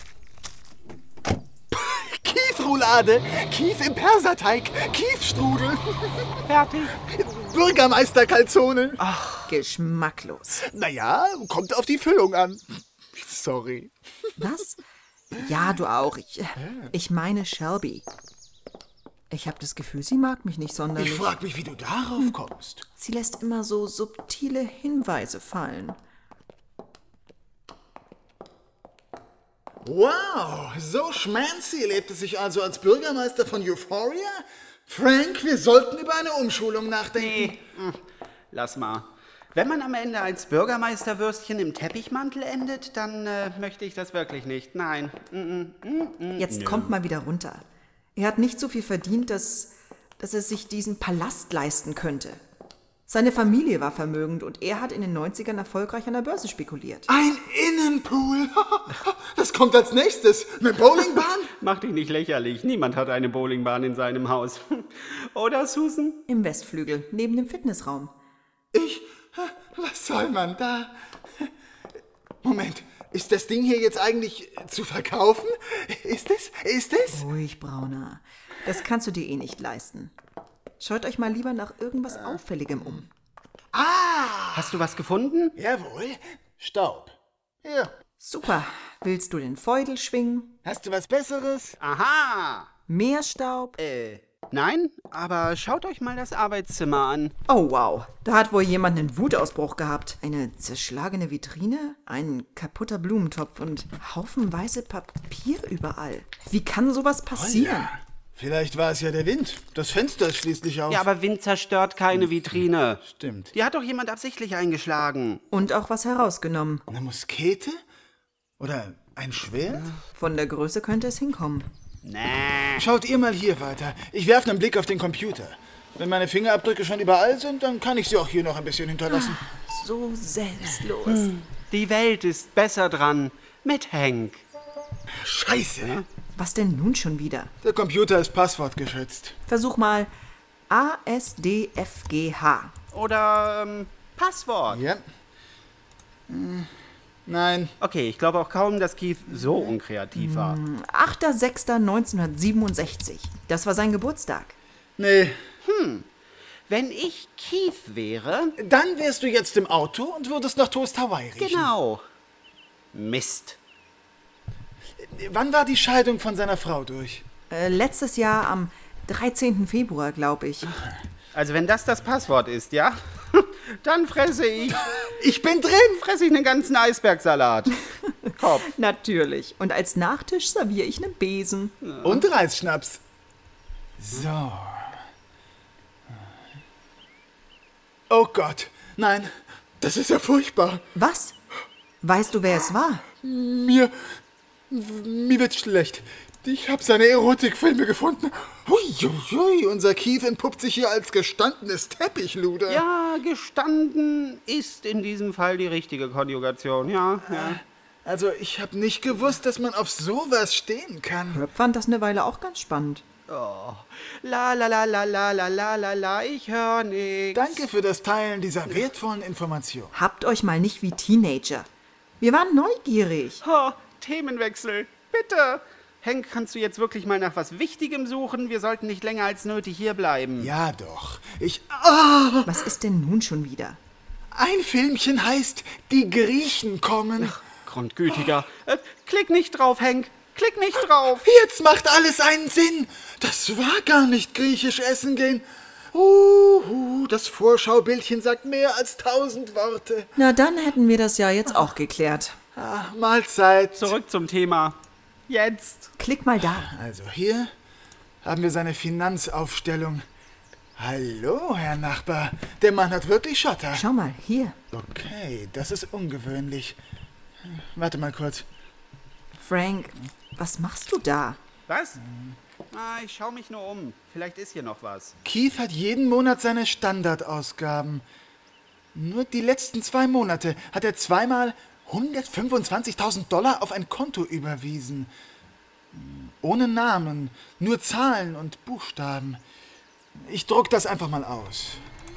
Keith-Roulade, Keith im Perserteig, Keith-Strudel. Fertig. Bürgermeister-Kalzone. Ach, geschmacklos. Naja, kommt auf die Füllung an. Sorry. Was? Ja, du auch. Ich, ich meine Shelby. Ich habe das Gefühl, sie mag mich nicht sonderlich. Ich frag mich, wie du darauf kommst. Sie lässt immer so subtile Hinweise fallen. Wow, so schmancy lebt es sich also als Bürgermeister von Euphoria? Frank, wir sollten über eine Umschulung nachdenken. Nee, lass mal. Wenn man am Ende als Bürgermeisterwürstchen im Teppichmantel endet, dann äh, möchte ich das wirklich nicht. Nein. Mm, mm, mm, mm, Jetzt nö. kommt mal wieder runter. Er hat nicht so viel verdient, dass, dass er sich diesen Palast leisten könnte. Seine Familie war vermögend und er hat in den neunzigern erfolgreich an der Börse spekuliert. Ein Innenpool. Das kommt als nächstes. Eine Bowlingbahn? Mach dich nicht lächerlich. Niemand hat eine Bowlingbahn in seinem Haus. Oder, Susan? Im Westflügel, neben dem Fitnessraum. Ich? Was soll man da? Moment, ist das Ding hier jetzt eigentlich zu verkaufen? Ist es? Ist es? Ruhig, Brauner. Das kannst du dir eh nicht leisten. Schaut euch mal lieber nach irgendwas Auffälligem um. Ah! Hast du was gefunden? Jawohl. Staub. Hier. Super. Willst du den Feudel schwingen? Hast du was Besseres? Aha! Mehr Staub? Äh, nein, aber schaut euch mal das Arbeitszimmer an. Oh, wow. Da hat wohl jemand einen Wutausbruch gehabt. Eine zerschlagene Vitrine, ein kaputter Blumentopf und haufenweise Papier überall. Wie kann sowas passieren? Oh ja. Vielleicht war es ja der Wind. Das Fenster ist schließlich auf. Ja, aber Wind zerstört keine Vitrine. Stimmt. Die hat doch jemand absichtlich eingeschlagen. Und auch was herausgenommen. Eine Muskete? Oder ein Schwert? Von der Größe könnte es hinkommen. Nee. Schaut ihr mal hier weiter. Ich werfe einen Blick auf den Computer. Wenn meine Fingerabdrücke schon überall sind, dann kann ich sie auch hier noch ein bisschen hinterlassen. So selbstlos. Die Welt ist besser dran mit Hank. Scheiße. Ja? Was denn nun schon wieder? Der Computer ist passwortgeschützt. Versuch mal A S D F G H. Oder ähm, Passwort. Ja. Hm, nein. Okay, ich glaube auch kaum, dass Keith so unkreativ war. achter sechster neunzehnhundertsiebenundsechzig. Das war sein Geburtstag. Nee. Hm. Wenn ich Keith wäre... Dann wärst du jetzt im Auto und würdest nach Toast Hawaii riechen. Genau. Mist. Wann war die Scheidung von seiner Frau durch? Äh, letztes Jahr am dreizehnten Februar, glaube ich. Also wenn das das Passwort ist, ja? Dann fresse ich... Ich bin drin! Fresse ich einen ganzen Eisbergsalat. Kopf. Natürlich. Und als Nachtisch serviere ich einen Besen. Ja. Und Reisschnaps. So. Oh Gott. Nein, das ist ja furchtbar. Was? Weißt du, wer es war? Mir... Mir wird schlecht. Ich habe seine Erotikfilme gefunden. Huiuiui, unser Keith entpuppt sich hier als gestandenes Teppichluder. Ja, gestanden ist in diesem Fall die richtige Konjugation, ja. ja. Also, ich habe nicht gewusst, dass man auf sowas stehen kann. Ich fand das eine Weile auch ganz spannend. Oh. La la la la la la la la la, ich höre nichts. Danke für das Teilen dieser wertvollen Information. Habt euch mal nicht wie Teenager. Wir waren neugierig. Oh, Themenwechsel, bitte. Hank, kannst du jetzt wirklich mal nach was Wichtigem suchen? Wir sollten nicht länger als nötig hier bleiben. Ja, doch. Ich... Oh! Was ist denn nun schon wieder? Ein Filmchen heißt Die Griechen kommen. Ach, Grundgütiger. Oh. Äh, klick nicht drauf, Hank. Klick nicht drauf. Jetzt macht alles einen Sinn. Das war gar nicht griechisch essen gehen. Uhu, das Vorschaubildchen sagt mehr als tausend Worte. Na, dann hätten wir das ja jetzt auch geklärt. Ah, Mahlzeit. Zurück zum Thema. Jetzt. Klick mal da. Also hier haben wir seine Finanzaufstellung. Hallo, Herr Nachbar. Der Mann hat wirklich Schotter. Schau mal, hier. Okay, das ist ungewöhnlich. Warte mal kurz. Frank, was machst du da? Was? Ah, ich schau mich nur um. Vielleicht ist hier noch was. Keith hat jeden Monat seine Standardausgaben. Nur die letzten zwei Monate hat er zweimal hundertfünfundzwanzigtausend Dollar auf ein Konto überwiesen. Ohne Namen, nur Zahlen und Buchstaben. Ich druck das einfach mal aus.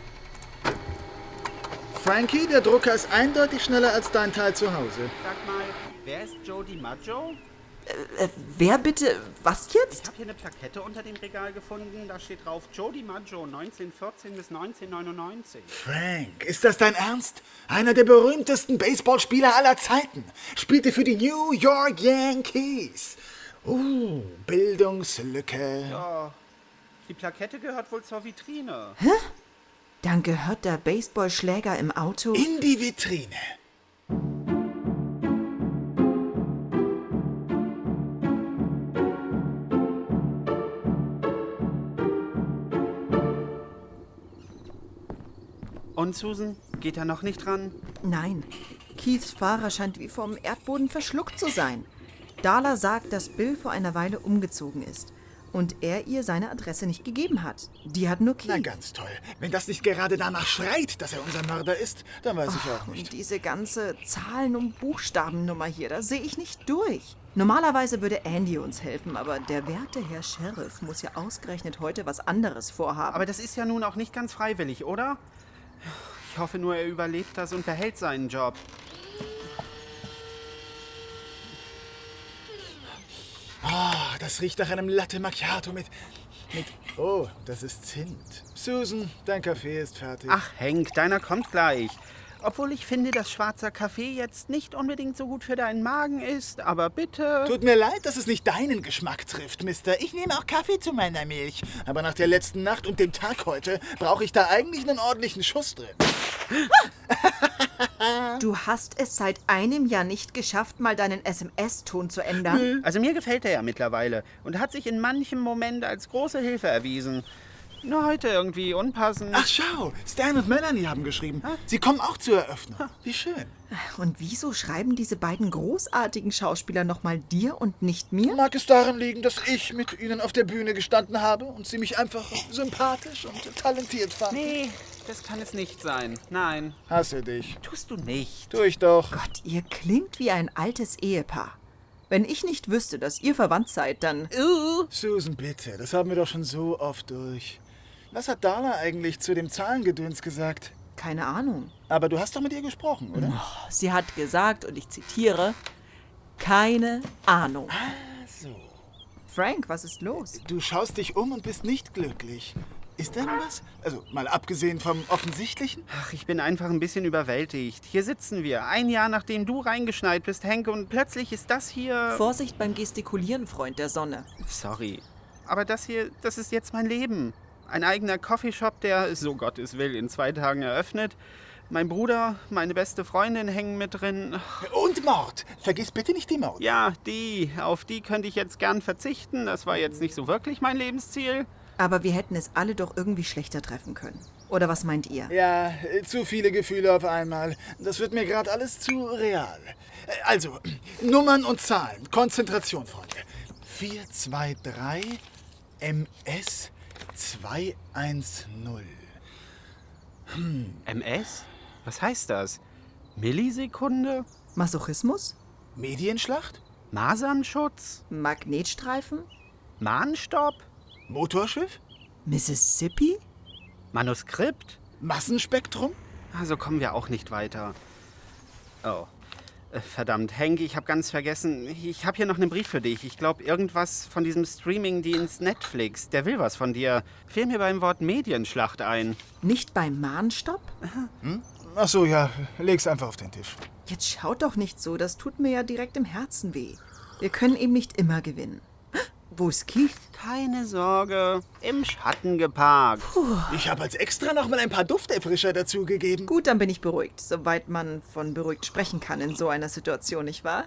Frankie, der Drucker ist eindeutig schneller als dein Teil zu Hause. Sag mal, wer ist Joe DiMaggio? Äh, wer bitte? Was jetzt? Ich habe hier eine Plakette unter dem Regal gefunden. Da steht drauf Joe DiMaggio, neunzehnhundertvierzehn bis neunzehnhundertneunundneunzig. Frank, ist das dein Ernst? Einer der berühmtesten Baseballspieler aller Zeiten. Spielte für die New York Yankees. Uh, Bildungslücke. Ja, die Plakette gehört wohl zur Vitrine. Hä? Dann gehört der Baseballschläger im Auto... In die Vitrine. Und Und Susan, geht er noch nicht ran? Nein, Keiths Fahrer scheint wie vom Erdboden verschluckt zu sein. Darla sagt, dass Bill vor einer Weile umgezogen ist und er ihr seine Adresse nicht gegeben hat. Die hat nur Keith. Na ganz toll. Wenn das nicht gerade danach schreit, dass er unser Mörder ist, dann weiß ich auch Oh, nicht. und diese ganze Zahlen- und Buchstabennummer hier, da sehe ich nicht durch. Normalerweise würde Andy uns helfen, aber der werte Herr Sheriff muss ja ausgerechnet heute was anderes vorhaben. Aber das ist ja nun auch nicht ganz freiwillig, oder? Ich hoffe nur, er überlebt das und behält seinen Job. Oh, das riecht nach einem Latte Macchiato mit... mit... Oh, das ist Zimt. Susan, dein Kaffee ist fertig. Ach, Hank, deiner kommt gleich. Obwohl ich finde, dass schwarzer Kaffee jetzt nicht unbedingt so gut für deinen Magen ist, aber bitte... Tut mir leid, dass es nicht deinen Geschmack trifft, Mister. Ich nehme auch Kaffee zu meiner Milch. Aber nach der letzten Nacht und dem Tag heute brauche ich da eigentlich einen ordentlichen Schuss drin. Du hast es seit einem Jahr nicht geschafft, mal deinen S M S-Ton zu ändern. Also mir gefällt er ja mittlerweile und hat sich in manchem Moment als große Hilfe erwiesen. Nur heute irgendwie unpassend. Ach schau, Stan und Melanie haben geschrieben. Sie kommen auch zur Eröffnung. Wie schön. Und wieso schreiben diese beiden großartigen Schauspieler nochmal dir und nicht mir? Mag es daran liegen, dass ich mit ihnen auf der Bühne gestanden habe und sie mich einfach sympathisch und talentiert fanden? Nee, das kann es nicht sein. Nein. Hasse dich. Tust du nicht. Tu ich doch. Gott, ihr klingt wie ein altes Ehepaar. Wenn ich nicht wüsste, dass ihr verwandt seid, dann... Uh. Susan, bitte, das haben wir doch schon so oft durch. Was hat Darla eigentlich zu dem Zahlengedöns gesagt? Keine Ahnung. Aber du hast doch mit ihr gesprochen, oder? Oh, sie hat gesagt, und ich zitiere, keine Ahnung. Ah, so. Frank, was ist los? Du schaust dich um und bist nicht glücklich. Ist denn was? Also, mal abgesehen vom Offensichtlichen? Ach, ich bin einfach ein bisschen überwältigt. Hier sitzen wir, ein Jahr nachdem du reingeschneit bist, Hank, und plötzlich ist das hier... Vorsicht beim Gestikulieren, Freund der Sonne. Sorry, aber das hier, das ist jetzt mein Leben. Ein eigener Coffeeshop, der, so Gott es will, in zwei Tagen eröffnet. Mein Bruder, meine beste Freundin hängen mit drin. Und Mord. Vergiss bitte nicht die Mord. Ja, die. Auf die könnte ich jetzt gern verzichten. Das war jetzt nicht so wirklich mein Lebensziel. Aber wir hätten es alle doch irgendwie schlechter treffen können. Oder was meint ihr? Ja, zu viele Gefühle auf einmal. Das wird mir gerade alles zu real. Also, Nummern und Zahlen. Konzentration, Freunde. vier zwei drei M S zwei eins null. Hm. M S? Was heißt das? Millisekunde? Masochismus? Medienschlacht? Masernschutz? Magnetstreifen? Mahnstopp? Motorschiff? Mississippi? Manuskript? Massenspektrum? Also kommen wir auch nicht weiter. Oh. Verdammt, Hank, ich habe ganz vergessen. Ich habe hier noch einen Brief für dich. Ich glaube, irgendwas von diesem Streamingdienst Netflix. Der will was von dir. Fehlt mir beim Wort Medienschlacht ein. Nicht beim Mahnstopp? Hm? Ach so, ja. Leg's einfach auf den Tisch. Jetzt schaut doch nicht so. Das tut mir ja direkt im Herzen weh. Wir können eben nicht immer gewinnen. Wo ist Keith? Keine Sorge. Im Schatten geparkt. Puh. Ich habe als extra noch mal ein paar Dufterfrischer dazugegeben. Gut, dann bin ich beruhigt. Soweit man von beruhigt sprechen kann in so einer Situation, nicht wahr?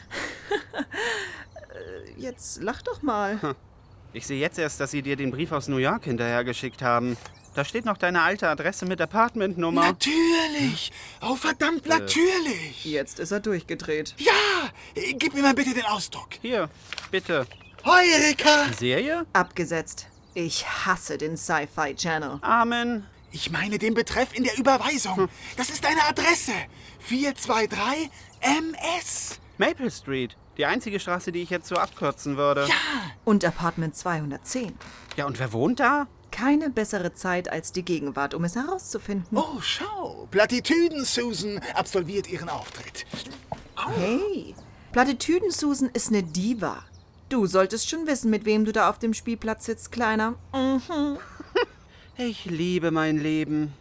Jetzt lach doch mal. Ich sehe jetzt erst, dass sie dir den Brief aus New York hinterhergeschickt haben. Da steht noch deine alte Adresse mit Apartmentnummer. Natürlich! Oh, verdammt, natürlich! Jetzt ist er durchgedreht. Ja! Gib mir mal bitte den Ausdruck. Hier, bitte. Heureka! Die Serie? Abgesetzt. Ich hasse den Sci-Fi Channel. Amen. Ich meine den Betreff in der Überweisung. Hm. Das ist deine Adresse. vier zwei drei M S. Maple Street. Die einzige Straße, die ich jetzt so abkürzen würde. Ja. Und Apartment zweihundertzehn. Ja, und wer wohnt da? Keine bessere Zeit als die Gegenwart, um es herauszufinden. Oh, schau. Plattitüden Susan absolviert ihren Auftritt. Au. Hey, Plattitüden Susan ist eine Diva. Du solltest schon wissen, mit wem du da auf dem Spielplatz sitzt, Kleiner. Mhm. Ich liebe mein Leben.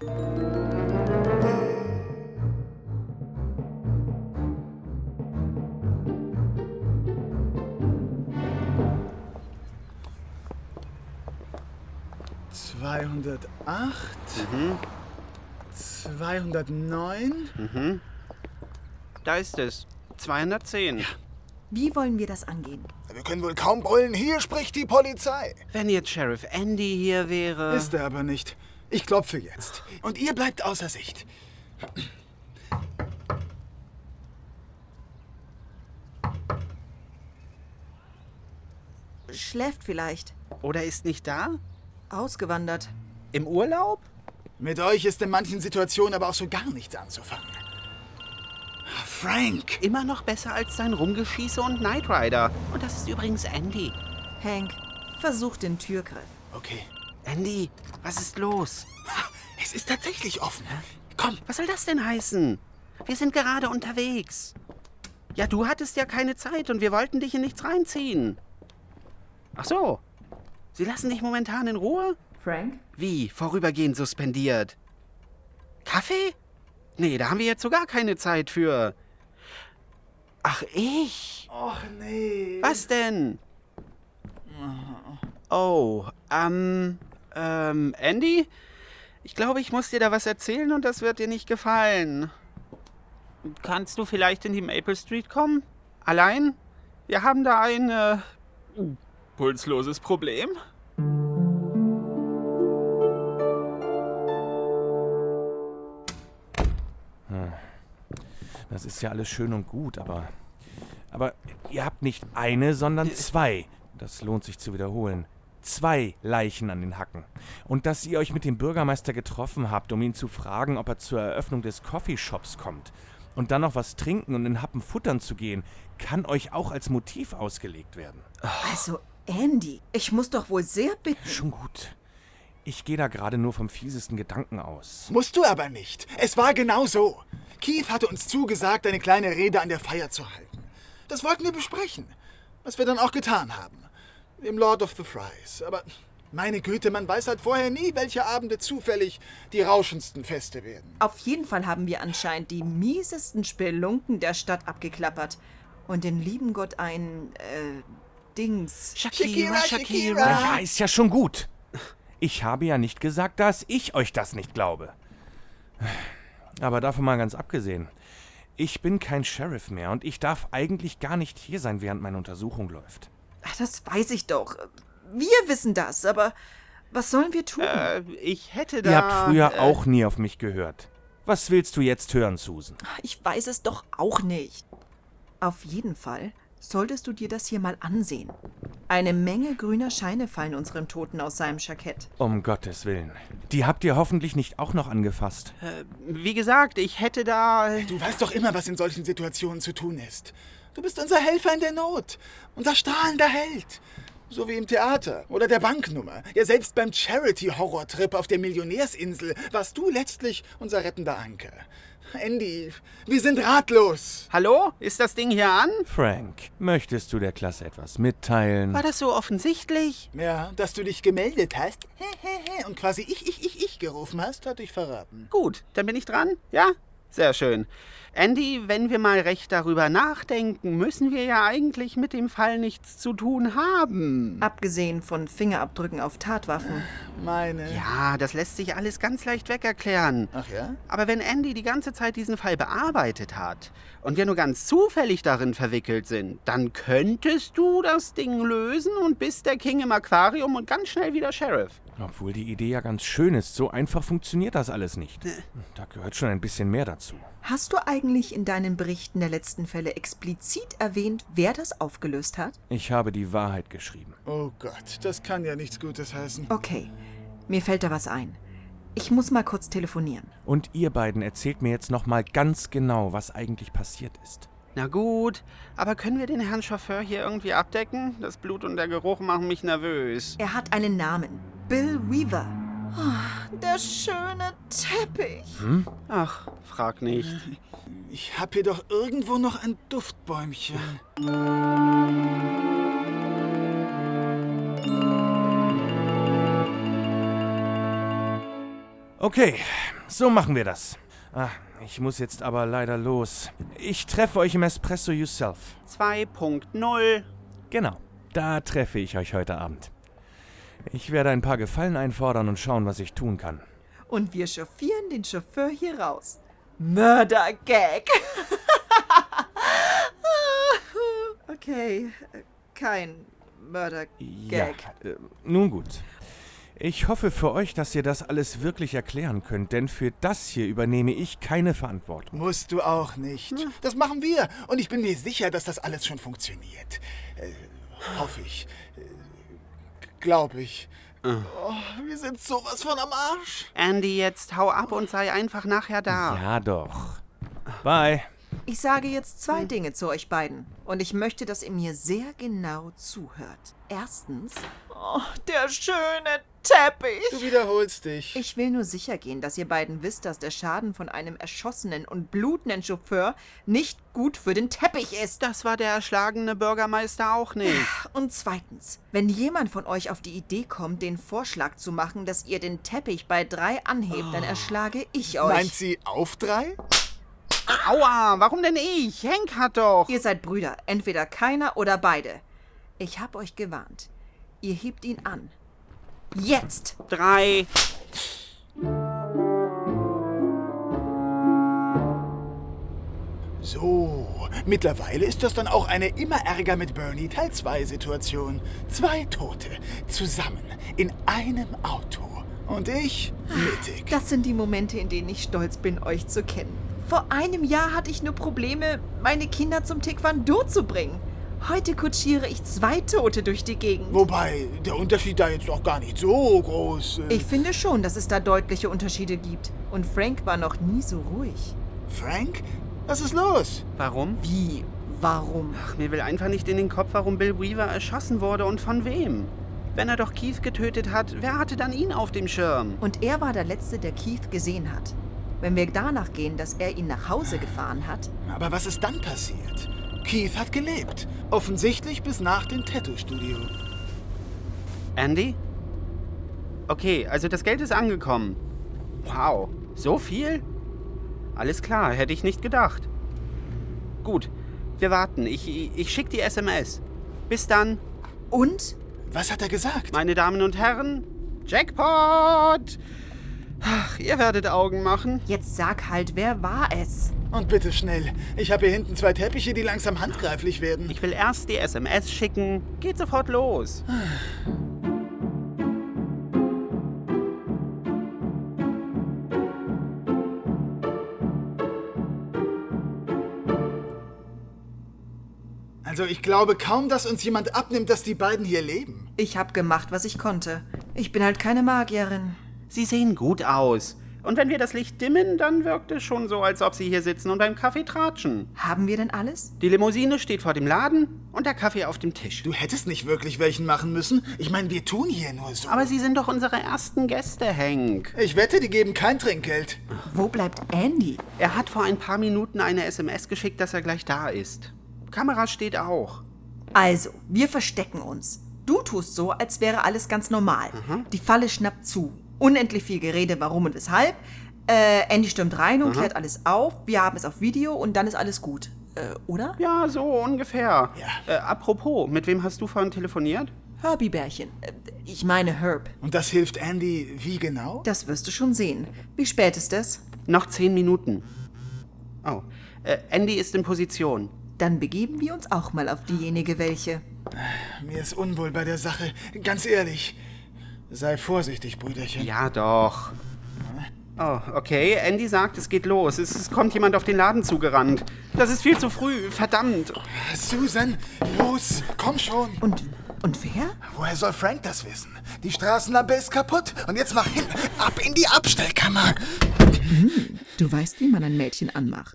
zweihundertacht. Mhm. zweihundertneun. Mhm. Da ist es. zweihundertzehn. Ja. Wie wollen wir das angehen? Wir können wohl kaum brüllen. Hier spricht die Polizei. Wenn jetzt Sheriff Andy hier wäre... Ist er aber nicht. Ich klopfe jetzt. Und ihr bleibt außer Sicht. Schläft vielleicht. Oder ist nicht da? Ausgewandert. Im Urlaub? Mit euch ist in manchen Situationen aber auch so gar nichts anzufangen. Frank! Immer noch besser als sein Rumgeschieße und Knight Rider. Und das ist übrigens Andy. Hank, versuch den Türgriff. Okay. Andy, was ist los? Es ist tatsächlich offen. Komm. Was soll das denn heißen? Wir sind gerade unterwegs. Ja, du hattest ja keine Zeit und wir wollten dich in nichts reinziehen. Ach so. Sie lassen dich momentan in Ruhe? Frank? Wie? Vorübergehend suspendiert. Kaffee? Nee, da haben wir jetzt so gar keine Zeit für. Ach, ich? Och, nee. Was denn? Oh, ähm, ähm, Andy? Ich glaube, ich muss dir da was erzählen und das wird dir nicht gefallen. Kannst du vielleicht in die Maple Street kommen? Allein? Wir haben da ein, äh, pulsloses Problem. Hm. Das ist ja alles schön und gut, aber... Aber ihr habt nicht eine, sondern zwei. Das lohnt sich zu wiederholen. Zwei Leichen an den Hacken. Und dass ihr euch mit dem Bürgermeister getroffen habt, um ihn zu fragen, ob er zur Eröffnung des Coffeeshops kommt und dann noch was trinken und in Happen futtern zu gehen, kann euch auch als Motiv ausgelegt werden. Also, Andy, ich muss doch wohl sehr bitten. Schon gut. Ich gehe da gerade nur vom fiesesten Gedanken aus. Musst du aber nicht. Es war genau so. Keith hatte uns zugesagt, eine kleine Rede an der Feier zu halten. Das wollten wir besprechen, was wir dann auch getan haben. Im Lord of the Fries. Aber meine Güte, man weiß halt vorher nie, welche Abende zufällig die rauschendsten Feste werden. Auf jeden Fall haben wir anscheinend die miesesten Spelunken der Stadt abgeklappert. Und den lieben Gott ein, äh, Dings. Shakira, Shakira. Ja, ist ja schon gut. Ich habe ja nicht gesagt, dass ich euch das nicht glaube. Aber davon mal ganz abgesehen. Ich bin kein Sheriff mehr und ich darf eigentlich gar nicht hier sein, während meine Untersuchung läuft. Ach, das weiß ich doch. Wir wissen das, aber was sollen wir tun? Äh, ich hätte da... Ihr habt früher äh, auch nie auf mich gehört. Was willst du jetzt hören, Susan? Ich weiß es doch auch nicht. Auf jeden Fall solltest du dir das hier mal ansehen. Eine Menge grüner Scheine fallen unserem Toten aus seinem Jackett. Um Gottes Willen. Die habt ihr hoffentlich nicht auch noch angefasst. Äh, wie gesagt, ich hätte da... Du weißt doch immer, was in solchen Situationen zu tun ist. Du bist unser Helfer in der Not. Unser strahlender Held. So wie im Theater oder der Banknummer. Ja, selbst beim Charity-Horror-Trip auf der Millionärsinsel warst du letztlich unser rettender Anker. Andy, wir sind ratlos. Hallo? Ist das Ding hier an? Frank, möchtest du der Klasse etwas mitteilen? War das so offensichtlich? Ja, dass du dich gemeldet hast und quasi ich, ich, ich, ich gerufen hast, hat dich verraten. Gut, dann bin ich dran. Ja? Sehr schön. Andy, wenn wir mal recht darüber nachdenken, müssen wir ja eigentlich mit dem Fall nichts zu tun haben. Abgesehen von Fingerabdrücken auf Tatwaffen. Meine... Ja, das lässt sich alles ganz leicht wegerklären. Ach ja? Aber wenn Andy die ganze Zeit diesen Fall bearbeitet hat und wir nur ganz zufällig darin verwickelt sind, dann könntest du das Ding lösen und bist der King im Aquarium und ganz schnell wieder Sheriff. Obwohl die Idee ja ganz schön ist, so einfach funktioniert das alles nicht. Da gehört schon ein bisschen mehr dazu. Hast du eigentlich in deinen Berichten der letzten Fälle explizit erwähnt, wer das aufgelöst hat? Ich habe die Wahrheit geschrieben. Oh Gott, das kann ja nichts Gutes heißen. Okay, mir fällt da was ein. Ich muss mal kurz telefonieren. Und ihr beiden erzählt mir jetzt noch mal ganz genau, was eigentlich passiert ist. Na gut, aber können wir den Herrn Chauffeur hier irgendwie abdecken? Das Blut und der Geruch machen mich nervös. Er hat einen Namen. Bill Weaver. Oh, der schöne Teppich. Hm? Ach, frag nicht. Ich hab hier doch irgendwo noch ein Duftbäumchen. Okay, so machen wir das. Ah, ich muss jetzt aber leider los. Ich treffe euch im Espresso Yourself. zwei Punkt null. Genau, da treffe ich euch heute Abend. Ich werde ein paar Gefallen einfordern und schauen, was ich tun kann. Und wir chauffieren den Chauffeur hier raus. Mörder-Gag. Okay, kein Mörder-Gag. Ja, äh, nun gut. Ich hoffe für euch, dass ihr das alles wirklich erklären könnt, denn für das hier übernehme ich keine Verantwortung. Musst du auch nicht. Ja. Das machen wir. Und ich bin mir sicher, dass das alles schon funktioniert. Äh, hoffe ich. Äh, Glaube ich. Oh, wir sind sowas von am Arsch. Andy, jetzt hau ab und sei einfach nachher da. Ja doch. Bye. Ich sage jetzt zwei Dinge zu euch beiden. Und ich möchte, dass ihr mir sehr genau zuhört. Erstens, oh, der schöne Teppich. Du wiederholst dich. Ich will nur sicher gehen, dass ihr beiden wisst, dass der Schaden von einem erschossenen und blutenden Chauffeur nicht gut für den Teppich ist. Das war der erschlagene Bürgermeister auch nicht. Und zweitens, wenn jemand von euch auf die Idee kommt, den Vorschlag zu machen, dass ihr den Teppich bei drei anhebt, oh. dann erschlage ich euch. Meint sie auf drei? Aua, warum denn ich? Hank hat doch... Ihr seid Brüder, entweder keiner oder beide. Ich hab euch gewarnt. Ihr hebt ihn an. Jetzt! Drei. So, mittlerweile ist das dann auch eine immer Ärger mit Bernie Teil zwei Situation. Zwei Tote, zusammen, in einem Auto. Und ich mittig. Das sind die Momente, in denen ich stolz bin, euch zu kennen. Vor einem Jahr hatte ich nur Probleme, meine Kinder zum Taekwondo zu bringen. Heute kutschiere ich zwei Tote durch die Gegend. Wobei, der Unterschied da jetzt auch gar nicht so groß ist. Ich finde schon, dass es da deutliche Unterschiede gibt. Und Frank war noch nie so ruhig. Frank? Was ist los? Warum? Wie? Warum? Ach, mir will einfach nicht in den Kopf, warum Bill Weaver erschossen wurde und von wem. Wenn er doch Keith getötet hat, wer hatte dann ihn auf dem Schirm? Und er war der Letzte, der Keith gesehen hat. Wenn wir danach gehen, dass er ihn nach Hause gefahren hat. Aber was ist dann passiert? Keith hat gelebt. Offensichtlich bis nach dem Tattoo-Studio. Andy? Okay, also das Geld ist angekommen. Wow, so viel? Alles klar, hätte ich nicht gedacht. Gut, wir warten. Ich, ich schicke die S M S. Bis dann. Und? Was hat er gesagt? Meine Damen und Herren, Jackpot! Ach, ihr werdet Augen machen. Jetzt sag halt, wer war es? Und bitte schnell. Ich habe hier hinten zwei Teppiche, die langsam handgreiflich werden. Ich will erst die S M S schicken. Geht sofort los. Also ich glaube kaum, dass uns jemand abnimmt, dass die beiden hier leben. Ich habe gemacht, was ich konnte. Ich bin halt keine Magierin. Sie sehen gut aus. Und wenn wir das Licht dimmen, dann wirkt es schon so, als ob Sie hier sitzen und beim Kaffee tratschen. Haben wir denn alles? Die Limousine steht vor dem Laden und der Kaffee auf dem Tisch. Du hättest nicht wirklich welchen machen müssen. Ich meine, wir tun hier nur so. Aber Sie sind doch unsere ersten Gäste, Hank. Ich wette, die geben kein Trinkgeld. Wo bleibt Andy? Er hat vor ein paar Minuten eine S M S geschickt, dass er gleich da ist. Kamera steht auch. Also, wir verstecken uns. Du tust so, als wäre alles ganz normal. Mhm. Die Falle schnappt zu. Unendlich viel Gerede, warum und weshalb. Äh, Andy stürmt rein und mhm. klärt alles auf. Wir haben es auf Video und dann ist alles gut. Äh, oder? Ja, so ungefähr. Ja. Äh, apropos, mit wem hast du vorhin telefoniert? Herbie-Bärchen. Äh, ich meine Herb. Und das hilft Andy wie genau? Das wirst du schon sehen. Wie spät ist es? Noch zehn Minuten. Oh, äh, Andy ist in Position. Dann begeben wir uns auch mal auf diejenige welche. Mir ist unwohl bei der Sache. Ganz ehrlich. Sei vorsichtig, Brüderchen. Ja, doch. Oh, okay. Andy sagt, es geht los. Es, es kommt jemand auf den Laden zugerannt. Das ist viel zu früh. Verdammt. Susan, los. Komm schon. Und, und wer? Woher soll Frank das wissen? Die Straßenlampe ist kaputt. Und jetzt mach hin. Ab in die Abstellkammer. Hm, du weißt, wie man ein Mädchen anmacht.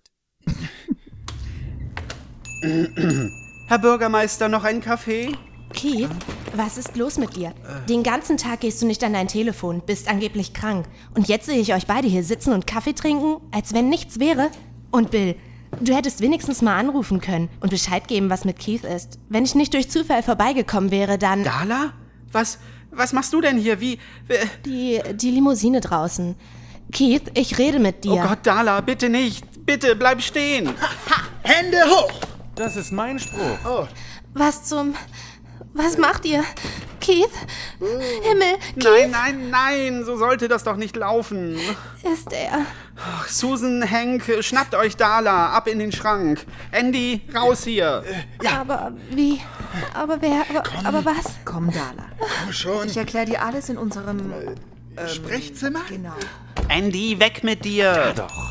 Herr Bürgermeister, noch einen Kaffee? Keith, was ist los mit dir? Den ganzen Tag gehst du nicht an dein Telefon, bist angeblich krank. Und jetzt sehe ich euch beide hier sitzen und Kaffee trinken, als wenn nichts wäre. Und Bill, du hättest wenigstens mal anrufen können und Bescheid geben, was mit Keith ist. Wenn ich nicht durch Zufall vorbeigekommen wäre, dann... Darla? Was, was machst du denn hier? Wie... Die, die Limousine draußen. Keith, ich rede mit dir. Oh Gott, Darla, bitte nicht. Bitte, bleib stehen. Ha, Hände hoch! Das ist mein Spruch. Oh. Was zum... Was macht ihr? Keith? Himmel, Keith? Nein, nein, nein, so sollte das doch nicht laufen. Ist er... Ach, Susan, Hank, schnappt euch Darla, ab in den Schrank. Andy, raus hier. Äh, ja. Aber wie? Aber wer? Aber, aber was? Komm, Darla. Komm schon. Ich erkläre dir alles in unserem ähm, Sprechzimmer? Genau. Andy, weg mit dir. Ja, doch.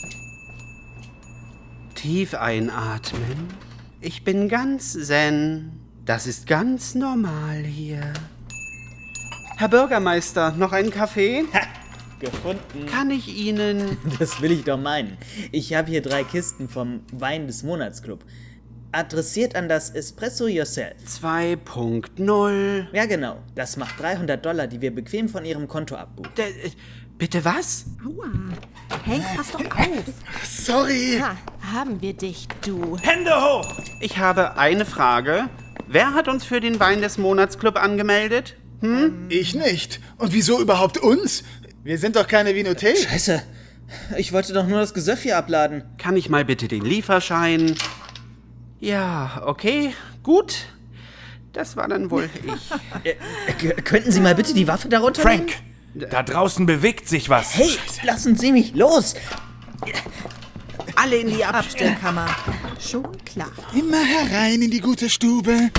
Tief einatmen. Ich bin ganz zen. Das ist ganz normal hier. Herr Bürgermeister, noch einen Kaffee? Ha, gefunden. Kann ich Ihnen... Das will ich doch meinen. Ich habe hier drei Kisten vom Wein des Monatsclub. Adressiert an das Espresso Yourself. zwei Punkt null. Ja, genau. Das macht dreihundert Dollar, die wir bequem von Ihrem Konto abbuchen. D bitte was? Aua. Hank, pass doch auf. Sorry. Ha, haben wir dich, du. Hände hoch! Ich habe eine Frage. Wer hat uns für den Wein des Monatsclub angemeldet? Hm? Ich nicht. Und wieso überhaupt uns? Wir sind doch keine Vinothek. Scheiße. Ich wollte doch nur das Gesöff hier abladen. Kann ich mal bitte den Lieferschein? Ja, okay, gut. Das war dann wohl ich. äh, könnten Sie mal bitte die Waffe darunter Frank, nehmen? da draußen bewegt sich was. Hey, lassen Sie mich los! Alle in die Abstellkammer. Schon klar. Immer herein in die gute Stube.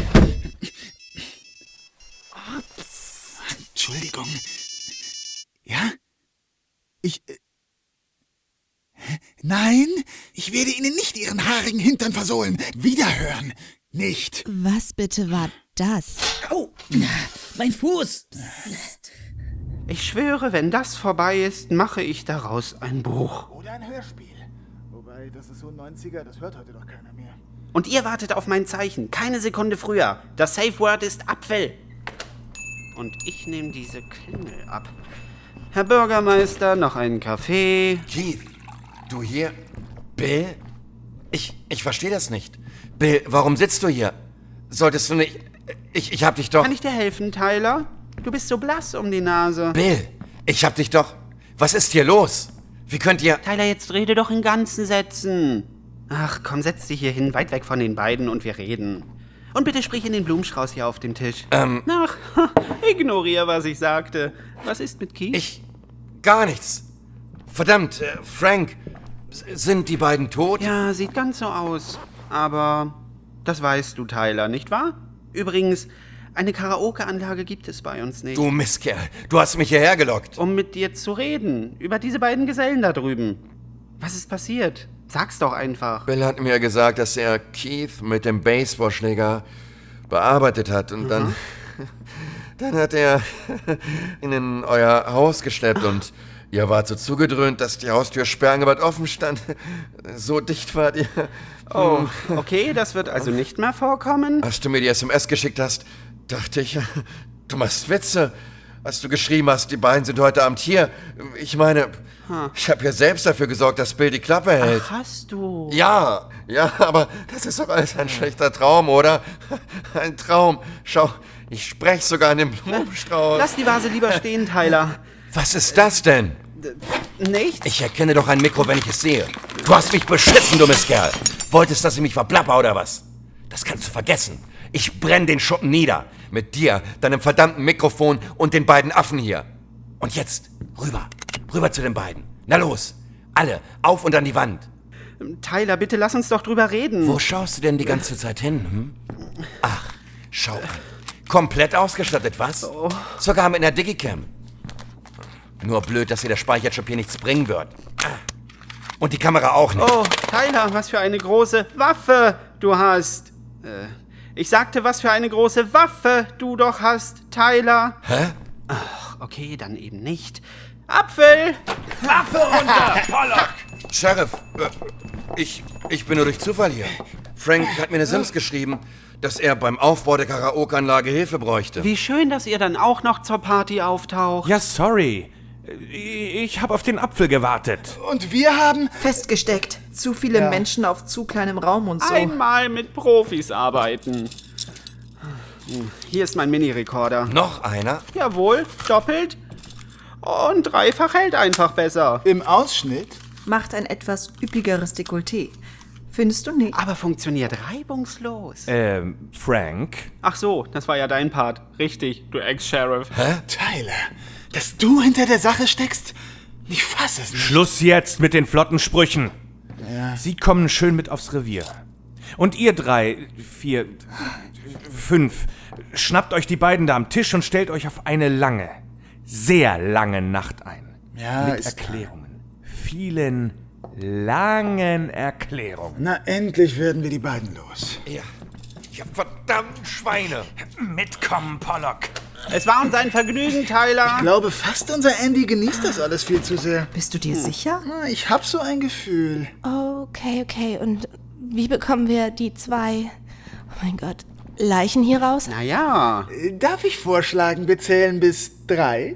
Entschuldigung. Ja? Ich... Äh, Nein, ich werde Ihnen nicht Ihren haarigen Hintern versohlen. Wiederhören. Nicht. Was bitte war das? Au, mein Fuß. Ich schwöre, wenn das vorbei ist, mache ich daraus ein Buch. Oder ein Hörspiel. Wobei, das ist so ein neunziger, das hört heute doch keiner mehr. Und ihr wartet auf mein Zeichen. Keine Sekunde früher. Das Safe Word ist Apfel. Und ich nehme diese Klingel ab. Herr Bürgermeister, noch einen Kaffee. Keith, du hier? Bill? Ich, ich verstehe das nicht. Bill, warum sitzt du hier? Solltest du nicht... Ich, ich hab dich doch... Kann ich dir helfen, Tyler? Du bist so blass um die Nase. Bill, ich hab dich doch... Was ist hier los? Wie könnt ihr... Tyler, jetzt rede doch in ganzen Sätzen. Ach, komm, setz dich hier hin, weit weg von den beiden und wir reden. Und bitte sprich in den Blumenstrauß hier auf dem Tisch. Ähm... Ach, ignoriere, was ich sagte. Was ist mit Keith? Ich... Gar nichts. Verdammt, äh, Frank... Sind die beiden tot? Ja, sieht ganz so aus. Aber das weißt du, Tyler, nicht wahr? Übrigens, eine Karaoke-Anlage gibt es bei uns nicht. Du Mistkerl, du hast mich hierher gelockt. Um mit dir zu reden, über diese beiden Gesellen da drüben. Was ist passiert? Sag's doch einfach. Bill hat mir gesagt, dass er Keith mit dem Baseballschläger bearbeitet hat. Und mhm. dann... Dann hat er ihn in euer Haus geschleppt und... Ihr wart so zugedröhnt, dass die Haustür sperrangelweit offen stand. So dicht wart ihr. Oh, okay, das wird also nicht mehr vorkommen? Als du mir die S M S geschickt hast, dachte ich, du machst Witze. Als du geschrieben hast, die beiden sind heute Abend hier. Ich meine, huh. ich habe ja selbst dafür gesorgt, dass Bill die Klappe hält. Ach, hast du? Ja, ja, aber das ist doch alles ein schlechter Traum, oder? Ein Traum. Schau, ich spreche sogar in dem Blumenstrauß. Lass die Vase lieber stehen, Tyler. Was ist das denn? Nichts? Ich erkenne doch ein Mikro, wenn ich es sehe. Du hast mich beschissen, dummes Kerl. Wolltest, dass ich mich verplapper oder was? Das kannst du vergessen. Ich brenne den Schuppen nieder. Mit dir, deinem verdammten Mikrofon und den beiden Affen hier. Und jetzt, rüber. Rüber zu den beiden. Na los. Alle, auf und an die Wand. Tyler, bitte lass uns doch drüber reden. Wo schaust du denn die ganze Zeit hin? Hm? Ach, schau an. Komplett ausgestattet, was? Oh. Sogar mit einer Digicam. Nur blöd, dass dir der Speicherchip hier nichts bringen wird. Und die Kamera auch nicht. Oh, Tyler, was für eine große Waffe du hast. Äh, ich sagte, was für eine große Waffe du doch hast, Tyler. Hä? Ach, okay, dann eben nicht. Apfel! Waffe runter, Pollock! Sheriff, äh, ich, ich bin nur durch Zufall hier. Frank hat mir eine Sims geschrieben, dass er beim Aufbau der Karaoke-Anlage Hilfe bräuchte. Wie schön, dass ihr dann auch noch zur Party auftaucht. Ja, sorry. Ich habe auf den Apfel gewartet. Und wir haben... Festgesteckt. Zu viele ja. Menschen auf zu kleinem Raum und so. Einmal mit Profis arbeiten. Hier ist mein Mini-Rekorder. Noch einer? Jawohl, doppelt. Und dreifach hält einfach besser. Im Ausschnitt? Macht ein etwas üppigeres Dekolleté. Findest du nicht? Aber funktioniert reibungslos. Ähm, Frank? Ach so, das war ja dein Part. Richtig, du Ex-Sheriff. Hä? Tyler, dass du hinter der Sache steckst? Ich fasse es nicht. Schluss jetzt mit den flotten Sprüchen. Ja. Sie kommen schön mit aufs Revier. Und ihr drei, vier, fünf, schnappt euch die beiden da am Tisch und stellt euch auf eine lange, sehr lange Nacht ein. Ja, mit ist Erklärungen. Vielen langen Erklärungen. Na, endlich werden wir die beiden los. Ja. Ja, verdammt Schweine. Mitkommen, Pollock. Es war uns ein Vergnügen, Tyler. Ich glaube fast, unser Andy genießt das alles viel zu sehr. Bist du dir hm. sicher? Na, ich hab so ein Gefühl. Okay, okay. Und wie bekommen wir die zwei, oh mein Gott, Leichen hier raus? Naja. Darf ich vorschlagen, wir zählen bis drei?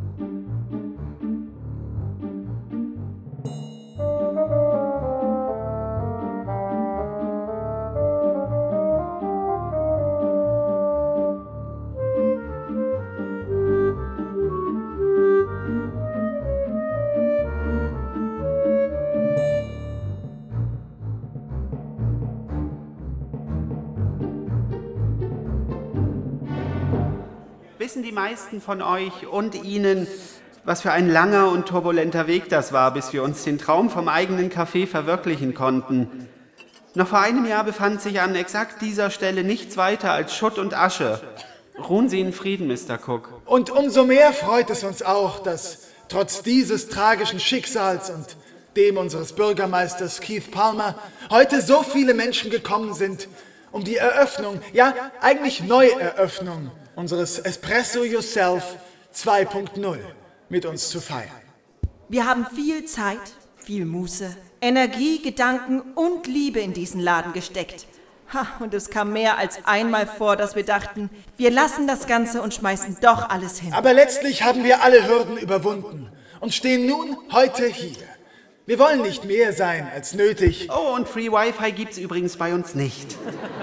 Wissen die meisten von euch und Ihnen, was für ein langer und turbulenter Weg das war, bis wir uns den Traum vom eigenen Café verwirklichen konnten? Noch vor einem Jahr befand sich an exakt dieser Stelle nichts weiter als Schutt und Asche. Ruhen Sie in Frieden, Mister Cook. Und umso mehr freut es uns auch, dass trotz dieses tragischen Schicksals und dem unseres Bürgermeisters Keith Palmer heute so viele Menschen gekommen sind, um die Eröffnung, ja eigentlich Neueröffnung unseres Espresso Yourself zwei Punkt null mit uns zu feiern. Wir haben viel Zeit, viel Muße, Energie, Gedanken und Liebe in diesen Laden gesteckt. Ha, und es kam mehr als einmal vor, dass wir dachten, wir lassen das Ganze und schmeißen doch alles hin. Aber letztlich haben wir alle Hürden überwunden und stehen nun heute hier. Wir wollen nicht mehr sein als nötig. Oh, und Free Wi-Fi gibt's übrigens bei uns nicht.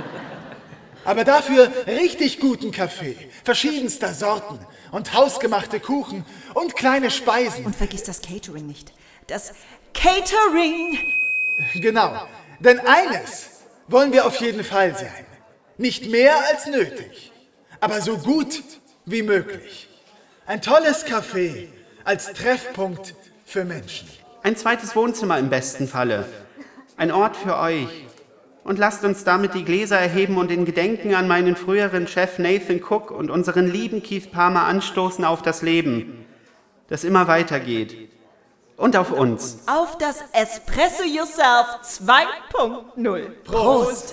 Aber dafür richtig guten Kaffee, verschiedenster Sorten und hausgemachte Kuchen und kleine Speisen. Und vergiss das Catering nicht. Das Catering! Genau, denn eines wollen wir auf jeden Fall sein. Nicht mehr als nötig, aber so gut wie möglich. Ein tolles Café als Treffpunkt für Menschen. Ein zweites Wohnzimmer im besten Falle. Ein Ort für euch. Und lasst uns damit die Gläser erheben und in Gedenken an meinen früheren Chef Nathan Cook und unseren lieben Keith Palmer anstoßen auf das Leben, das immer weitergeht. Und auf uns. Auf das Espresso Yourself zwei Punkt null. Prost!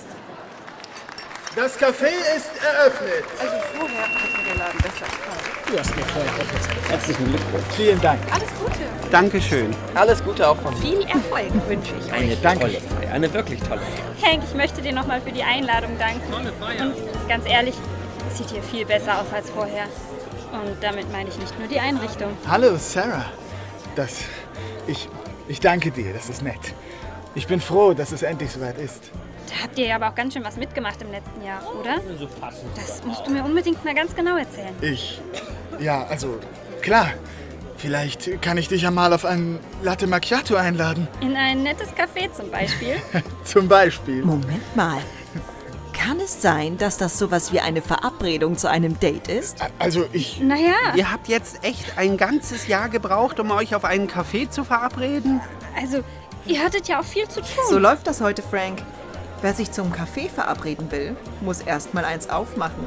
Das Café ist eröffnet. Also vorher hat mir der Laden besser gefallen. Du hast mir vorher auch besser. Herzlichen Glückwunsch. Vielen Dank. Alles Gute. Dankeschön. Alles Gute auch von mir. Viel Erfolg wünsche ich euch. Eine tolle Feier, eine wirklich tolle Feier. Hank, ich möchte dir nochmal für die Einladung danken. Tolle Feier. Und ganz ehrlich, es sieht hier viel besser aus als vorher. Und damit meine ich nicht nur die Einrichtung. Hallo, Sarah. Das... Ich... Ich danke dir, das ist nett. Ich bin froh, dass es endlich soweit ist. Da habt ihr ja aber auch ganz schön was mitgemacht im letzten Jahr, oder? Das musst du mir unbedingt mal ganz genau erzählen. Ich... Ja, also... Klar. Vielleicht kann ich dich ja mal auf einen Latte Macchiato einladen. In ein nettes Café zum Beispiel. Zum Beispiel. Moment mal. Kann es sein, dass das sowas wie eine Verabredung zu einem Date ist? Also ich... Naja. Ihr habt jetzt echt ein ganzes Jahr gebraucht, um euch auf einen Café zu verabreden? Also, ihr hattet ja auch viel zu tun. So läuft das heute, Frank. Wer sich zum Café verabreden will, muss erst mal eins aufmachen.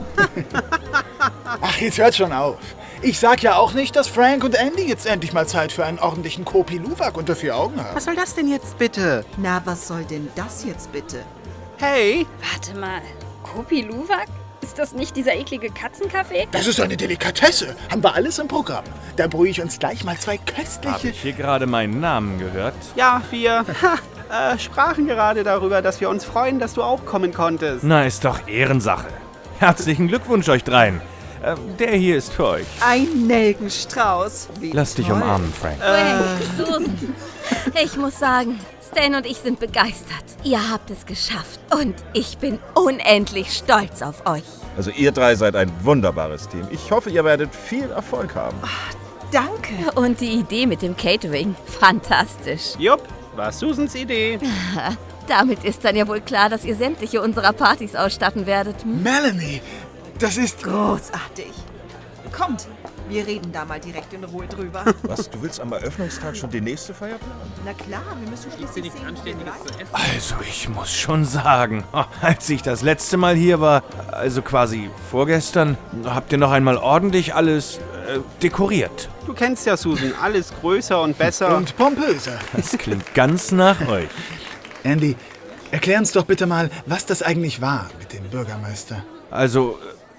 Ach, jetzt hört schon auf. Ich sag ja auch nicht, dass Frank und Andy jetzt endlich mal Zeit für einen ordentlichen Kopi Luwak unter vier Augen haben. Was soll das denn jetzt bitte? Na, was soll denn das jetzt bitte? Hey! Warte mal. Kopi Luwak? Ist das nicht dieser eklige Katzenkaffee? Das ist eine Delikatesse. Haben wir alles im Programm. Da brühe ich uns gleich mal zwei köstliche... Habe ich hier gerade meinen Namen gehört? Ja, wir ha, äh, sprachen gerade darüber, dass wir uns freuen, dass du auch kommen konntest. Na, ist doch Ehrensache. Herzlichen Glückwunsch euch dreien. Äh, der hier ist für euch. Ein Nelkenstrauß. Wie Lass dich toll. umarmen, Frank. Frank, Susan, ich muss sagen, Stan und ich sind begeistert. Ihr habt es geschafft und ich bin unendlich stolz auf euch. Also ihr drei seid ein wunderbares Team. Ich hoffe, ihr werdet viel Erfolg haben. Ach, danke. Und die Idee mit dem Catering, fantastisch. Jupp, war Susans Idee. Damit ist dann ja wohl klar, dass ihr sämtliche unserer Partys ausstatten werdet. Hm? Melanie, das ist... Großartig. Kommt, Wir reden da mal direkt in Ruhe drüber. Was, du willst am Eröffnungstag schon die nächste Feier planen? Na klar, wir müssen schließlich sehen, wie wir weiter- Also, ich muss schon sagen, als ich das letzte Mal hier war, also quasi vorgestern, habt ihr noch einmal ordentlich alles äh, dekoriert. Du kennst ja Susan, alles größer und besser. Und pompöser. Das klingt ganz nach euch. Andy, erklär uns doch bitte mal, was das eigentlich war mit dem Bürgermeister. Also,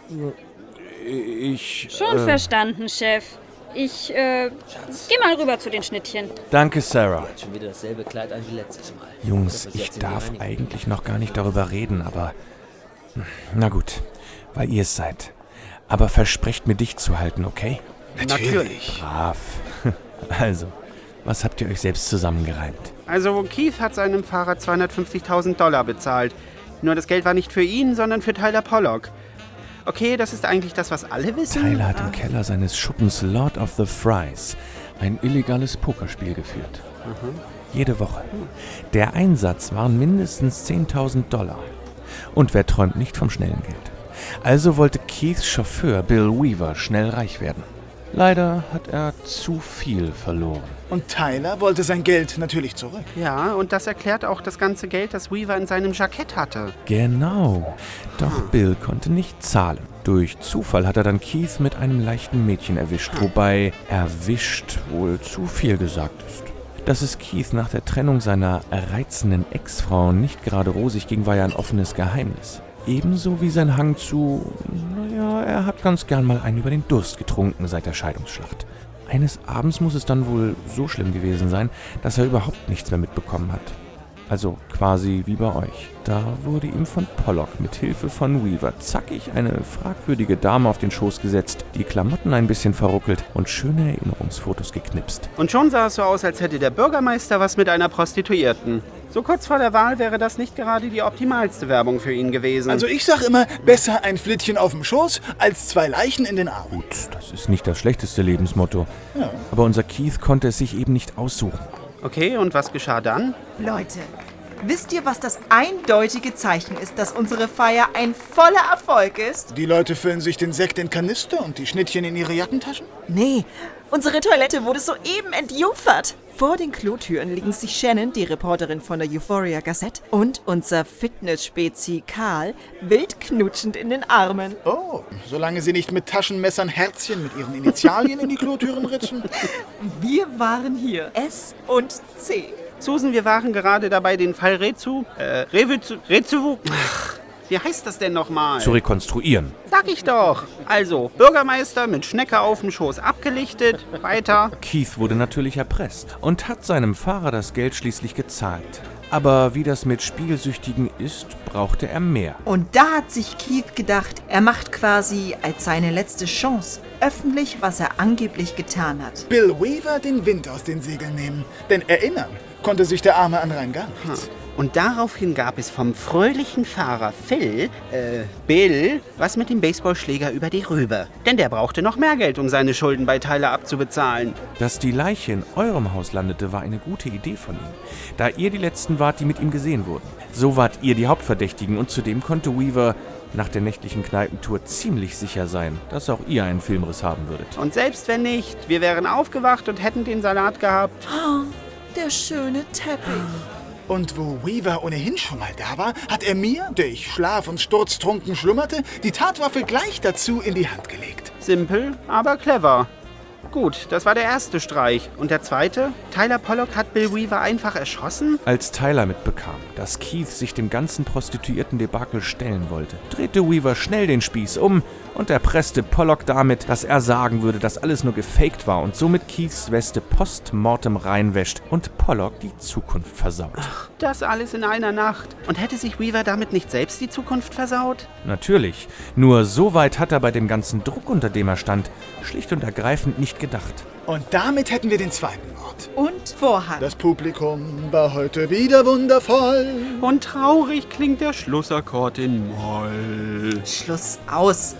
ich... Schon äh, verstanden, Chef. Ich, äh, geh mal rüber zu den Schnittchen. Danke, Sarah. Schon wieder dasselbe Kleid an wie letztes Mal. Jungs, ich darf eigentlich noch gar nicht darüber reden, aber... Na gut, weil ihr es seid. Aber versprecht mir, dich zu halten, okay? Natürlich. Brav. Also, was habt ihr euch selbst zusammengereimt? Also Keith hat seinem Fahrer zweihundertfünfzigtausend Dollar bezahlt. Nur das Geld war nicht für ihn, sondern für Tyler Pollock. Okay, das ist eigentlich das, was alle wissen. Tyler hat im Keller seines Schuppens Lord of the Fries ein illegales Pokerspiel geführt. Mhm. Jede Woche. Der Einsatz waren mindestens zehntausend Dollar. Und wer träumt nicht vom schnellen Geld? Also wollte Keiths Chauffeur Bill Weaver schnell reich werden. Leider hat er zu viel verloren. Und Tyler wollte sein Geld natürlich zurück. Ja, und das erklärt auch das ganze Geld, das Weaver in seinem Jackett hatte. Genau. Doch Bill konnte nicht zahlen. Durch Zufall hat er dann Keith mit einem leichten Mädchen erwischt, wobei erwischt wohl zu viel gesagt ist. Dass es Keith nach der Trennung seiner reizenden Ex-Frau nicht gerade rosig ging, war ja ein offenes Geheimnis. Ebenso wie sein Hang zu, naja, er hat ganz gern mal einen über den Durst getrunken seit der Scheidungsschlacht. Eines Abends muss es dann wohl so schlimm gewesen sein, dass er überhaupt nichts mehr mitbekommen hat. Also quasi wie bei euch. Da wurde ihm von Pollock mit Hilfe von Weaver zackig eine fragwürdige Dame auf den Schoß gesetzt, die Klamotten ein bisschen verruckelt und schöne Erinnerungsfotos geknipst. Und schon sah es so aus, als hätte der Bürgermeister was mit einer Prostituierten. So kurz vor der Wahl wäre das nicht gerade die optimalste Werbung für ihn gewesen. Also ich sag immer, besser ein Flittchen auf dem Schoß, als zwei Leichen in den Armen. Gut, das ist nicht das schlechteste Lebensmotto. Ja. Aber unser Keith konnte es sich eben nicht aussuchen. Okay, und was geschah dann? Leute, wisst ihr, was das eindeutige Zeichen ist, dass unsere Feier ein voller Erfolg ist? Die Leute füllen sich den Sekt in Kanister und die Schnittchen in ihre Jackentaschen? Nee, unsere Toilette wurde soeben entjungfert. Vor den Klotüren liegen sich Shannon, die Reporterin von der Euphoria Gazette, und unser Fitness-Spezi Karl wild knutschend in den Armen. Oh, solange sie nicht mit Taschenmessern Herzchen mit ihren Initialien in die Klotüren ritzen. Wir waren hier, S und C. Susan, wir waren gerade dabei, den Fall Rezu, äh, Revu zu, Rezu, ach, wie heißt das denn nochmal? Zu rekonstruieren. Sag ich doch. Also, Bürgermeister mit Schnecke auf dem Schoß abgelichtet, weiter. Keith wurde natürlich erpresst und hat seinem Fahrer das Geld schließlich gezahlt. Aber wie das mit Spielsüchtigen ist, brauchte er mehr. Und da hat sich Keith gedacht, er macht quasi als seine letzte Chance öffentlich, was er angeblich getan hat. Bill Weaver den Wind aus den Segeln nehmen. Denn erinnern konnte sich der Arme an rein gar nichts. Und daraufhin gab es vom fröhlichen Fahrer Phil, äh, Bill, was mit dem Baseballschläger über die Rübe. Denn der brauchte noch mehr Geld, um seine Schulden bei Tyler abzubezahlen. Dass die Leiche in eurem Haus landete, war eine gute Idee von ihm, da ihr die Letzten wart, die mit ihm gesehen wurden. So wart ihr die Hauptverdächtigen und zudem konnte Weaver nach der nächtlichen Kneipentour ziemlich sicher sein, dass auch ihr einen Filmriss haben würdet. Und selbst wenn nicht, wir wären aufgewacht und hätten den Salat gehabt. Oh, der schöne Teppich. Und wo Weaver ohnehin schon mal da war, hat er mir, der ich schlaf- und sturztrunken schlummerte, die Tatwaffe gleich dazu in die Hand gelegt. Simpel, aber clever. Gut, das war der erste Streich. Und der zweite? Tyler Pollock hat Bill Weaver einfach erschossen? Als Tyler mitbekam, dass Keith sich dem ganzen Prostituierten-Debakel stellen wollte, drehte Weaver schnell den Spieß um und erpresste Pollock damit, dass er sagen würde, dass alles nur gefaked war und somit Keiths Weste postmortem reinwäscht und Pollock die Zukunft versaut. Ach, das alles in einer Nacht. Und hätte sich Weaver damit nicht selbst die Zukunft versaut? Natürlich. Nur so weit hat er bei dem ganzen Druck, unter dem er stand, schlicht und ergreifend nicht gedacht. Und damit hätten wir den zweiten Mord. Und Vorhang. Das Publikum war heute wieder wundervoll. Und traurig klingt der Schlussakkord in Moll. Schluss aus.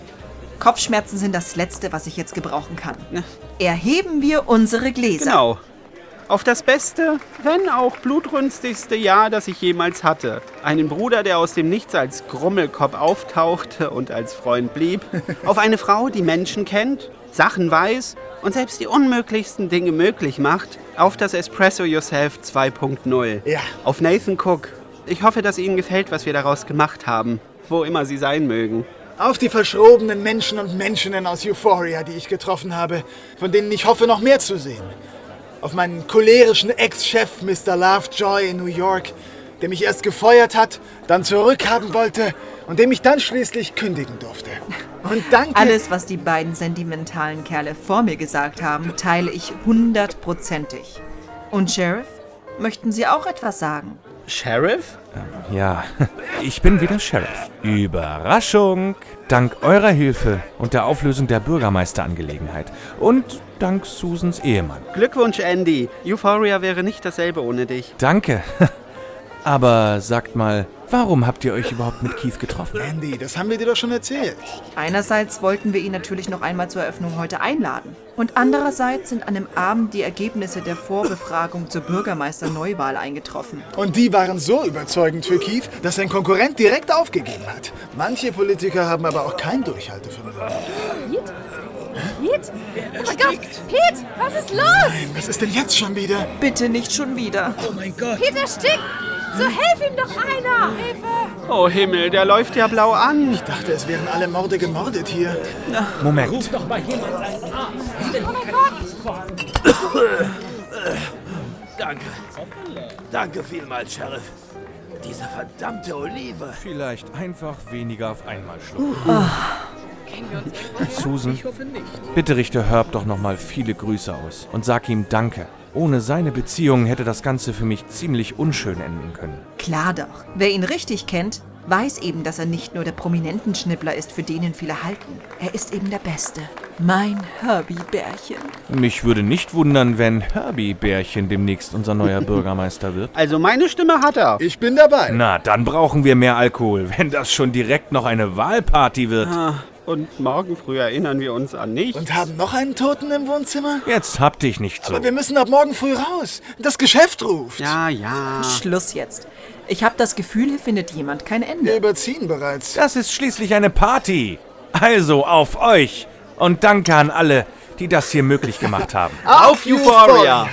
Kopfschmerzen sind das Letzte, was ich jetzt gebrauchen kann. Erheben wir unsere Gläser. Genau. Auf das beste, wenn auch blutrünstigste Jahr, das ich jemals hatte. Einen Bruder, der aus dem Nichts als Grummelkopf auftauchte und als Freund blieb. Auf eine Frau, die Menschen kennt, Sachen weiß und selbst die unmöglichsten Dinge möglich macht. Auf das Espresso Yourself zwei Punkt null. Ja. Auf Nathan Cook. Ich hoffe, dass Ihnen gefällt, was wir daraus gemacht haben. Wo immer Sie sein mögen. Auf die verschrobenen Menschen und Menschinnen aus Euphoria, die ich getroffen habe, von denen ich hoffe, noch mehr zu sehen. Auf meinen cholerischen Ex-Chef Mister Lovejoy in New York, der mich erst gefeuert hat, dann zurückhaben wollte und dem ich dann schließlich kündigen durfte. Und danke... Alles, was die beiden sentimentalen Kerle vor mir gesagt haben, teile ich hundertprozentig. Und Sheriff, möchten Sie auch etwas sagen? Sheriff? Ja, ich bin wieder Sheriff. Überraschung! Dank eurer Hilfe und der Auflösung der Bürgermeisterangelegenheit. Und dank Susans Ehemann. Glückwunsch, Andy. Euphoria wäre nicht dasselbe ohne dich. Danke. Aber sagt mal, warum habt ihr euch überhaupt mit Keith getroffen? Andy, das haben wir dir doch schon erzählt. Einerseits wollten wir ihn natürlich noch einmal zur Eröffnung heute einladen. Und andererseits sind an dem Abend die Ergebnisse der Vorbefragung zur Bürgermeisterneuwahl eingetroffen. Und die waren so überzeugend für Keith, dass sein Konkurrent direkt aufgegeben hat. Manche Politiker haben aber auch kein Durchhaltevermögen. Pete? Pete? Oh mein Gott! Pete, was ist los? Nein, was ist denn jetzt schon wieder? Bitte nicht schon wieder. Oh mein Gott. Pete erstickt! So helf ihm doch einer! Hilfe! Oh Himmel, der läuft ja blau an. Ich dachte, es wären alle Morde gemordet hier. Moment. Ruf doch mal jemand einen Arzt. Oh mein Gott! Danke. Danke vielmals, Sheriff. Diese verdammte Olive. Vielleicht einfach weniger auf einmal schlucken. Oh. Susan, Ich hoffe nicht. bitte richte Herb doch nochmal viele Grüße aus und sag ihm Danke. Ohne seine Beziehung hätte das Ganze für mich ziemlich unschön enden können. Klar doch. Wer ihn richtig kennt, weiß eben, dass er nicht nur der prominenten Schnippler ist, für den ihn viele halten. Er ist eben der Beste. Mein Herbie-Bärchen. Mich würde nicht wundern, wenn Herbie Bärchen demnächst unser neuer Bürgermeister wird. Also meine Stimme hat er. Ich bin dabei. Na, dann brauchen wir mehr Alkohol, wenn das schon direkt noch eine Wahlparty wird. Ah, und morgen früh erinnern wir uns an nichts. Und haben noch einen Toten im Wohnzimmer? Jetzt hab dich nicht so. Aber wir müssen ab morgen früh raus. Das Geschäft ruft. Ja, ja. Schluss jetzt. Ich habe das Gefühl, hier findet jemand kein Ende. Wir überziehen bereits. Das ist schließlich eine Party. Also auf euch. Und danke an alle, die das hier möglich gemacht haben. Auf Euphoria!